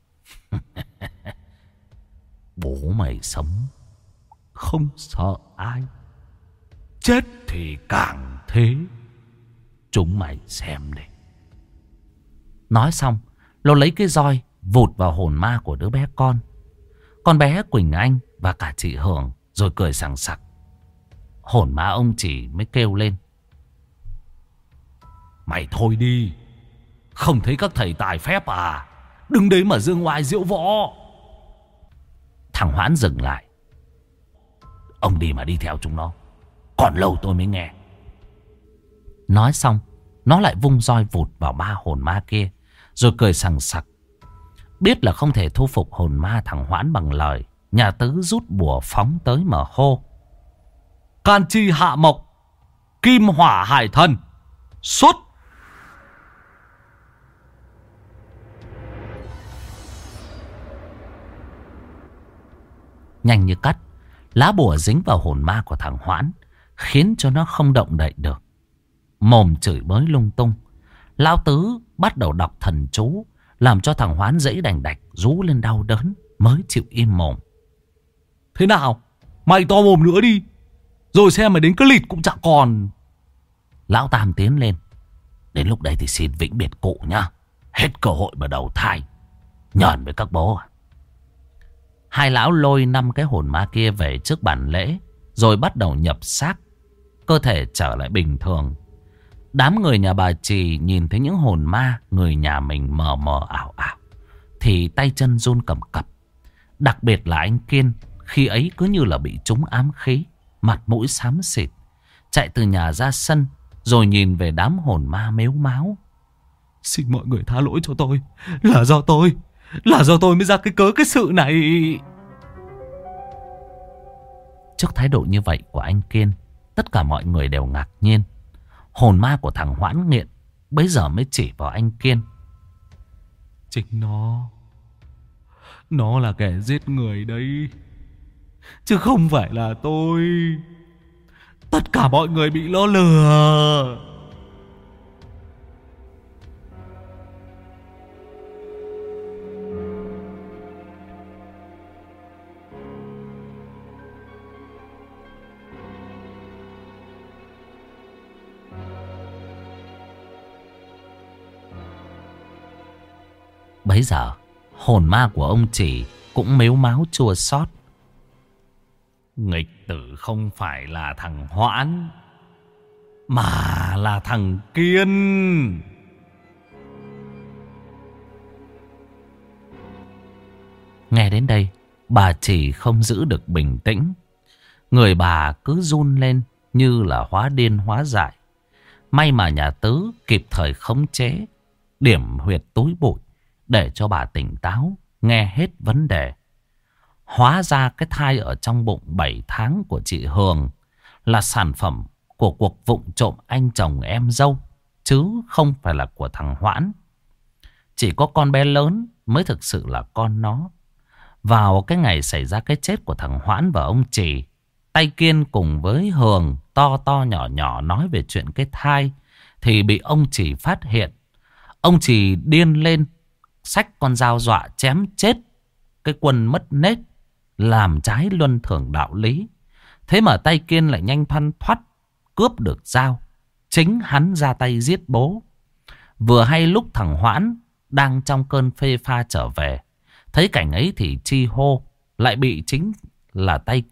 Bố mày sống không sợ ai, chết thì càng thế. Chúng mày xem đi. Nói xong, nó lấy cái roi vụt vào hồn ma của đứa bé con. Con bé Quỳnh Anh và cả chị Hường rồi cười sằng sặc. Hồn ma ông Chỉ mới kêu lên: mày thôi đi, không thấy các thầy tài phép à? Đừng đấy mà dương oai diễu võ. Thằng Hoãn dừng lại. Ông đi mà đi theo chúng nó, còn lâu tôi mới nghe. Nói xong, nó lại vung roi vụt vào 3 hồn ma kia, rồi cười sằng sặc. Biết là không thể thu phục hồn ma thằng Hoãn bằng lời, nhà Tứ rút bùa phóng tới mà hô: can chi hạ mộc, kim hỏa hải thần, xuất! Nhanh như cắt, lá bùa dính vào hồn ma của thằng Hoãn, khiến cho nó không động đậy được. Mồm chửi bới lung tung. Lão Tứ bắt đầu đọc thần chú, làm cho thằng Hoãn dãy đành đạch, rú lên đau đớn mới chịu im mồm. Thế nào, mày to mồm nữa đi, rồi xem mày đến cái lịt cũng chẳng còn. Lão Tam tiến lên: đến lúc đấy thì xin vĩnh biệt cụ nhá, hết cơ hội mà đầu thai, nhờn với các bố à. Hai lão lôi 5 cái hồn ma kia về trước bàn lễ, rồi bắt đầu nhập xác, cơ thể trở lại bình thường. Đám người nhà bà Trì nhìn thấy những hồn ma người nhà mình mờ mờ ảo ảo thì tay chân run cầm cập. Đặc biệt là anh Kiên, khi ấy cứ như là bị trúng ám khí, mặt mũi xám xịt, chạy từ nhà ra sân, rồi nhìn về đám hồn ma mếu máo. Xin mọi người tha lỗi cho tôi, là do tôi mới ra cái cớ cái sự này. Trước thái độ như vậy của anh Kiên, tất cả mọi người đều ngạc nhiên. Hồn ma của thằng Hoãn nghiện bấy giờ mới chỉ vào anh Kiên: chính nó là kẻ giết người đấy, chứ không phải là tôi. Tất cả mọi người bị nó lừa. Bấy giờ hồn ma của ông Chỉ cũng mếu máo chua xót. Nghịch tử không phải là thằng Hoãn, mà là thằng Kiên. Nghe đến đây, bà Chỉ không giữ được bình tĩnh. Người bà cứ run lên như là hóa điên hóa dại. May mà nhà Tứ kịp thời khống chế, điểm huyệt túi bụi để cho bà tỉnh táo, nghe hết vấn đề. Hóa ra cái thai ở trong bụng 7 tháng của chị Hường là sản phẩm của cuộc vụng trộm anh chồng em dâu, chứ không phải là của thằng Hoãn. Chỉ có con bé lớn mới thực sự là con nó. Vào cái ngày xảy ra cái chết của thằng Hoãn và ông Trì, tay Kiên cùng với Hường to to nhỏ nhỏ nói về chuyện cái thai, thì bị ông Trì phát hiện. Ông Trì điên lên, xách con dao dọa chém chết cái Quân mất nết, làm trái luân thường đạo lý. Thế mà tay Kiên lại nhanh thoăn thoắt cướp được dao, chính hắn ra tay giết bố. Vừa hay lúc thằng Hoãn đang trong cơn phê pha trở về, thấy cảnh ấy thì chi hô lại bị chính là tay Kiên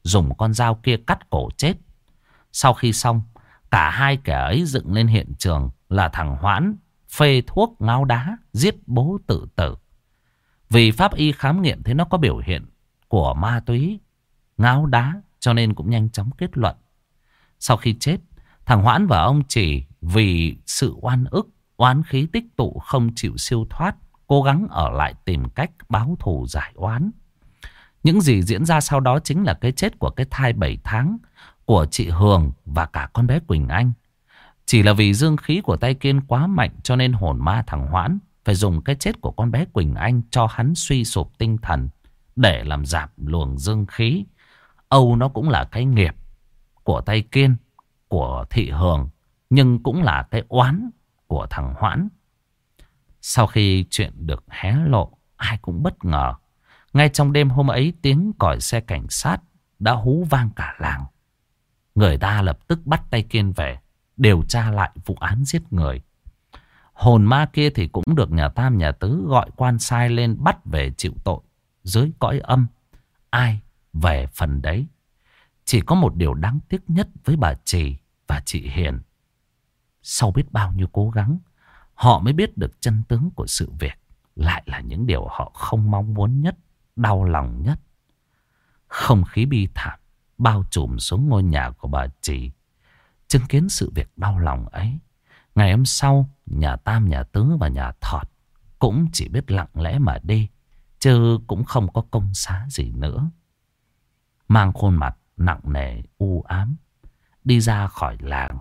dùng con dao kia cắt cổ chết. Sau khi xong, cả hai kẻ ấy dựng lên hiện trường là thằng Hoãn phê thuốc ngáo đá giết bố tự tử. Vì pháp y khám nghiệm thấy nó có biểu hiện của ma túy ngáo đá, cho nên cũng nhanh chóng kết luận. Sau khi chết, thằng Hoãn và ông Chỉ vì sự oan ức, oán khí tích tụ không chịu siêu thoát, cố gắng ở lại tìm cách báo thù giải oán. Những gì diễn ra sau đó chính là cái chết của cái thai 7 tháng của chị Hường và cả con bé Quỳnh Anh. Chỉ là vì dương khí của tay Kiên quá mạnh cho nên hồn ma thằng Hoãn phải dùng cái chết của con bé Quỳnh Anh cho hắn suy sụp tinh thần để làm giảm luồng dương khí. Âu nó cũng là cái nghiệp của tay Kiên, của thị Hường, nhưng cũng là cái oán của thằng Hoãn. Sau khi chuyện được hé lộ, ai cũng bất ngờ. Ngay trong đêm hôm ấy, tiếng còi xe cảnh sát đã hú vang cả làng. Người ta lập tức bắt tay Kiên về điều tra lại vụ án giết người. Hồn ma kia thì cũng được nhà Tam nhà Tứ gọi quan sai lên bắt về chịu tội dưới cõi âm. Ai về phần đấy. Chỉ có một điều đáng tiếc nhất với bà Trì và chị Hiền. Sau biết bao nhiêu cố gắng, họ mới biết được chân tướng của sự việc. Lại là những điều họ không mong muốn nhất, đau lòng nhất. Không khí bi thảm bao trùm xuống ngôi nhà của bà Trì. Chứng kiến sự việc đau lòng ấy, ngày hôm sau, nhà Tam, nhà Tứ và nhà Thọt cũng chỉ biết lặng lẽ mà đi, chứ cũng không có công xá gì nữa. Mang khuôn mặt nặng nề u ám đi ra khỏi làng.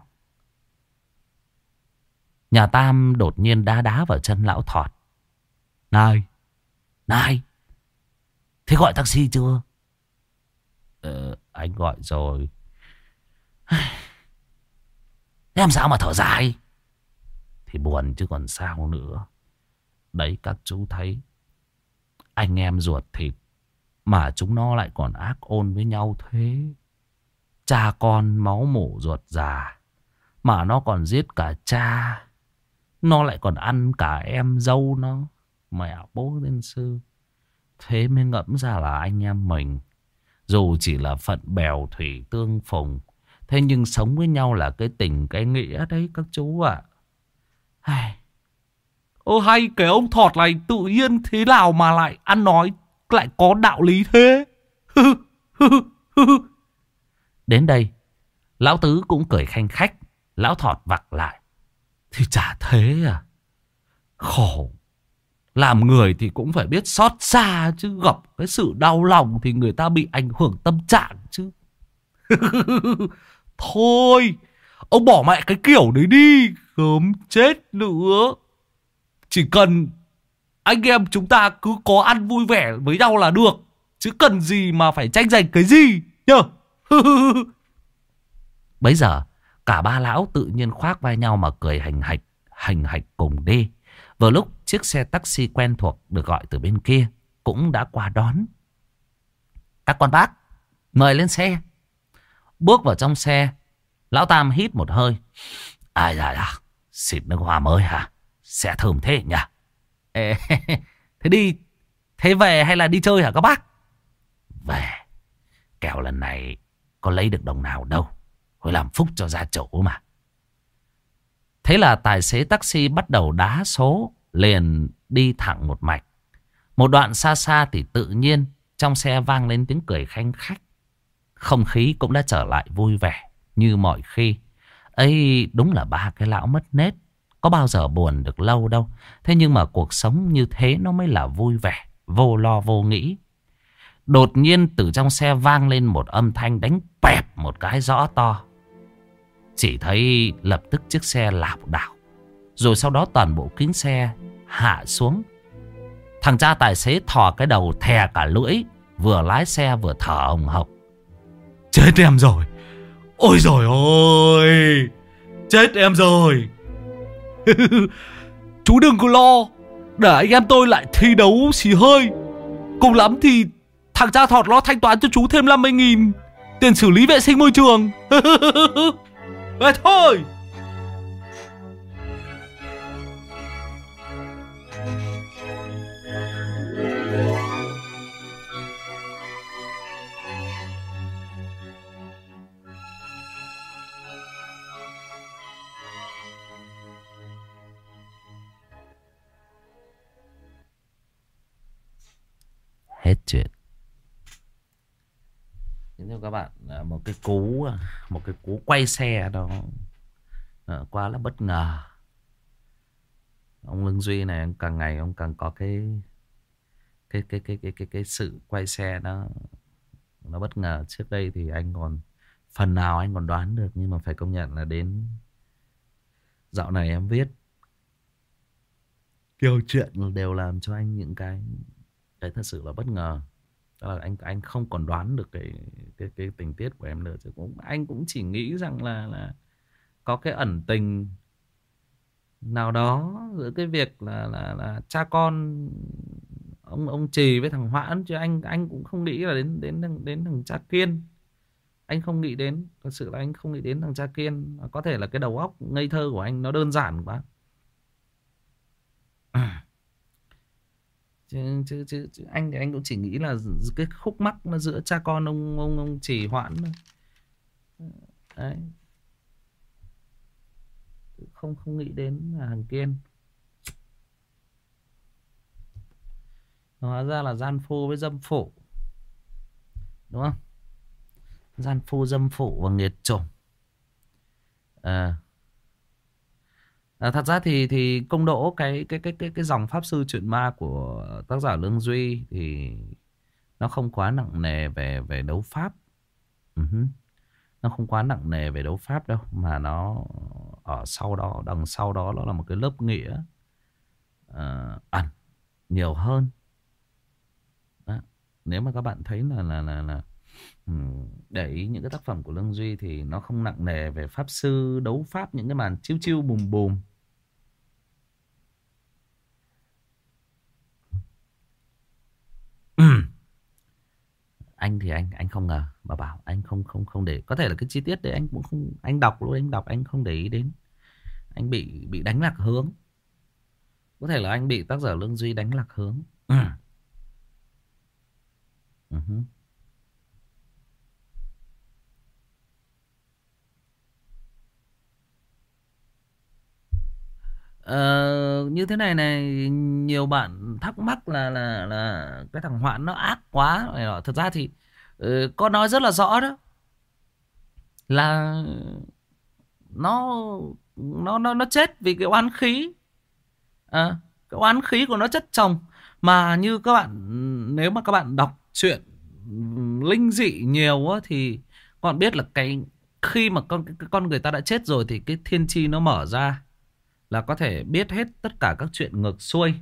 Nhà Tam đột nhiên đá đá vào chân lão Thọt. Này, này, thế gọi taxi chưa? Anh gọi rồi. Thế làm sao mà thở dài? Thì buồn chứ còn sao nữa. Đấy, các chú thấy, anh em ruột thịt mà chúng nó lại còn ác ôn với nhau thế. Cha con máu mủ ruột già, mà nó còn giết cả cha. Nó lại còn ăn cả em dâu nó. Mẹ bố tiên sư. Thế mới ngẫm ra là anh em mình, dù chỉ là phận bèo thủy tương phùng, thế nhưng sống với nhau là cái tình cái nghĩa đấy các chú ạ. Ô hay cái ông Thọt này tự nhiên thế nào mà lại ăn nói lại có đạo lý thế. Đến đây, lão Tứ cũng cười khanh khách. Lão Thọt vặc lại. Thì chả thế à. Khổ. Làm người thì cũng phải biết xót xa chứ. Gặp cái sự đau lòng thì người ta bị ảnh hưởng tâm trạng chứ. Thôi, ông bỏ mẹ cái kiểu đấy đi. Gớm chết nữa. Chỉ cần anh em chúng ta cứ có ăn vui vẻ với nhau là được. Chứ cần gì mà phải tranh giành cái gì nhờ. Bấy giờ cả ba lão tự nhiên khoác vai nhau mà cười hành hạch cùng đi. Vừa lúc chiếc xe taxi quen thuộc được gọi từ bên kia cũng đã qua đón. Các con bác, mời lên xe. Bước vào trong xe, lão Tam hít một hơi. Ai da, xịt nước hoa mới hả? Xe thơm thế nhỉ? Ê, thế về hay là đi chơi hả các bác? Về. Kẻo lần này có lấy được đồng nào đâu. Hồi làm phúc cho gia chủ mà. Thế là tài xế taxi bắt đầu đá số, liền đi thẳng một mạch. Một đoạn xa xa thì tự nhiên trong xe vang lên tiếng cười khanh khách. Không khí cũng đã trở lại vui vẻ như mọi khi. Ấy đúng là ba cái lão mất nết. Có bao giờ buồn được lâu đâu. Thế nhưng mà cuộc sống như thế nó mới là vui vẻ, vô lo vô nghĩ. Đột nhiên từ trong xe vang lên một âm thanh đánh bẹp một cái rõ to. Chỉ thấy lập tức chiếc xe lảo đảo. Rồi sau đó toàn bộ kính xe hạ xuống. Thằng cha tài xế thò cái đầu thè cả lưỡi, vừa lái xe vừa thở hồng hộc. Chết em rồi. Ôi dồi ôi. Chết em rồi. Chú đừng có lo. Để anh em tôi lại thi đấu xì hơi. Cùng lắm thì thằng cha Thọt nó thanh toán cho chú thêm 50.000 tiền xử lý vệ sinh môi trường. Vậy thôi. hết chuyện. Kính thưa các bạn, một cái cú quay xe đó quá là bất ngờ. Ông Lương Duy này càng ngày ông càng có cái sự quay xe nó bất ngờ. Trước đây thì anh còn phần nào anh còn đoán được, nhưng mà phải công nhận là đến dạo này em viết nhiều chuyện đều làm cho anh những cái thật sự là bất ngờ. Đó là anh không còn đoán được cái tình tiết của em nữa. Chứ anh cũng chỉ nghĩ rằng là có cái ẩn tình nào đó giữa cái việc là cha con ông Trì với thằng Hoãn, chứ anh cũng không nghĩ là đến thằng cha Kiên. Anh không nghĩ đến, thật sự là anh không nghĩ đến thằng cha Kiên. Có thể là cái đầu óc ngây thơ của anh nó đơn giản quá. chứ anh cũng chỉ nghĩ là cái khúc mắc nó giữa cha con ông Trì Hoãn đấy, không nghĩ đến là thằng Kiên. Hóa ra là gian phu với dâm phụ, đúng không? Gian phu dâm phụ và nghiệt chủng. Thật ra thì công đỗ cái dòng pháp sư truyện ma của tác giả Lương Duy thì nó không quá nặng nề về đấu pháp. Nó không quá nặng nề về đấu pháp đâu, mà nó ở sau đó, đằng sau đó nó là một cái lớp nghĩa ẩn nhiều hơn. Đó. Nếu mà các bạn thấy là để ý những cái tác phẩm của Lương Duy thì nó không nặng nề về pháp sư đấu pháp, những cái màn chiêu chiêu bùm bùm. Anh thì anh không ngờ, bà bảo anh không để, có thể là cái chi tiết đấy anh cũng không, anh đọc lúc anh đọc anh không để ý đến, anh bị đánh lạc hướng. Có thể là anh bị tác giả Lương Duy đánh lạc hướng. Như thế này này, nhiều bạn thắc mắc là cái thằng Hoạn nó ác quá. Thật ra thì có nói rất là rõ đó, là nó chết vì cái oán khí. Cái oán khí của nó chất chồng. Mà như các bạn, nếu mà các bạn đọc truyện linh dị nhiều á, thì các bạn biết là khi mà con người ta đã chết rồi thì cái thiên chi nó mở ra, là có thể biết hết tất cả các chuyện ngược xuôi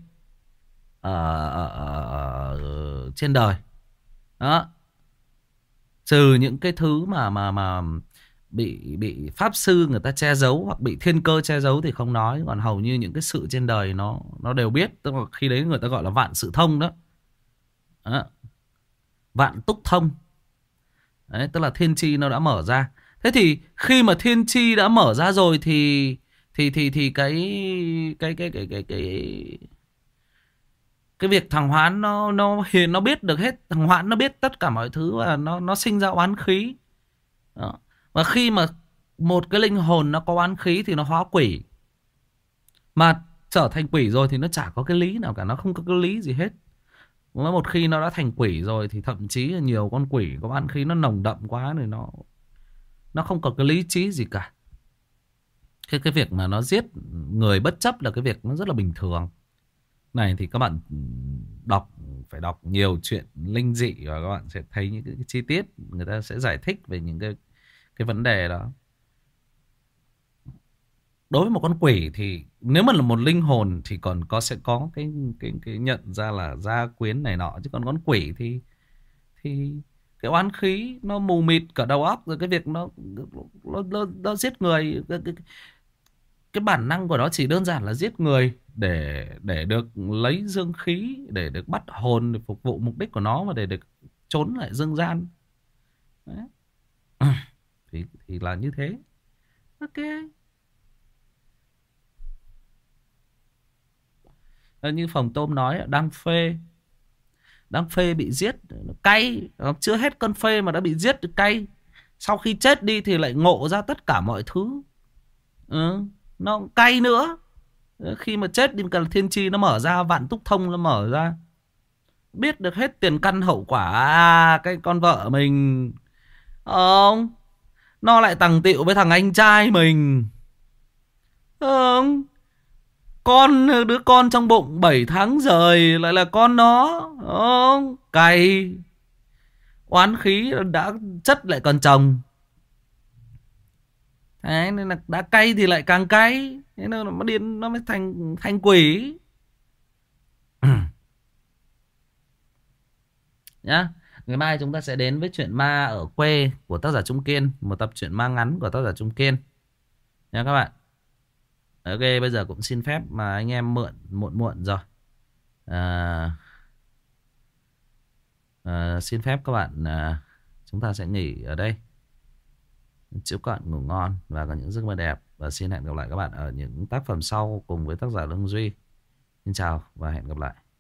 trên đời đó, trừ những cái thứ mà bị pháp sư người ta che giấu hoặc bị thiên cơ che giấu thì không nói. Còn hầu như những cái sự trên đời nó đều biết. Tức là khi đấy người ta gọi là vạn sự thông đó. Vạn túc thông đấy, tức là thiên chi nó đã mở ra. Thế thì khi mà thiên chi đã mở ra rồi thì cái việc thằng Hoán nó biết được hết. Thằng Hoán nó biết tất cả mọi thứ và nó sinh ra oán khí đó. Và khi mà một cái linh hồn nó có oán khí thì nó hóa quỷ. Mà trở thành quỷ rồi thì nó chả có cái lý nào cả, nó không có cái lý gì hết. Một khi nó đã thành quỷ rồi thì thậm chí là nhiều con quỷ có oán khí nó nồng đậm quá rồi, nó không có cái lý trí gì cả. Cái việc mà nó giết người bất chấp là cái việc nó rất là bình thường. Này thì các bạn phải đọc nhiều chuyện linh dị và các bạn sẽ thấy những cái chi tiết người ta sẽ giải thích về những cái vấn đề đó. Đối với một con quỷ thì nếu mà là một linh hồn thì sẽ có cái nhận ra là gia quyến này nọ, chứ còn con quỷ thì cái oán khí nó mù mịt cả đầu óc rồi. Cái việc nó giết người, cái bản năng của nó chỉ đơn giản là giết người để được lấy dương khí, để được bắt hồn, để phục vụ mục đích của nó và để được trốn lại dương gian. Đấy. Thì là như thế. Ok. Như Phòng Tôm nói, đang phê bị giết cay, chưa hết cơn phê mà đã bị giết cay. Sau khi chết đi thì lại ngộ ra tất cả mọi thứ. Nó cay nữa. Khi mà chết đi, cần thiên chi nó mở ra, vạn túc thông nó mở ra. biết được hết tiền căn hậu quả cái con vợ mình. Không, nó lại tằng tịu với thằng anh trai mình. Không, đứa con trong bụng 7 tháng rời lại là con nó. Không, cay. Oán khí đã chất lại còn chồng. Đấy, nên là đã cay thì lại càng cay. Thế nên nó điên, nó mới thành quỷ. Nhá. Ngày mai chúng ta sẽ đến với chuyện ma ở quê của tác giả Trung Kiên, một tập truyện ma ngắn của tác giả Trung Kiên nha các bạn. Ok, bây giờ cũng xin phép mà anh em muộn muộn rồi. À, xin phép các bạn, chúng ta sẽ nghỉ ở đây. Chúc các bạn ngủ ngon và có những giấc mơ đẹp. Và xin hẹn gặp lại các bạn ở những tác phẩm sau cùng với tác giả Lương Duy. Xin chào và hẹn gặp lại.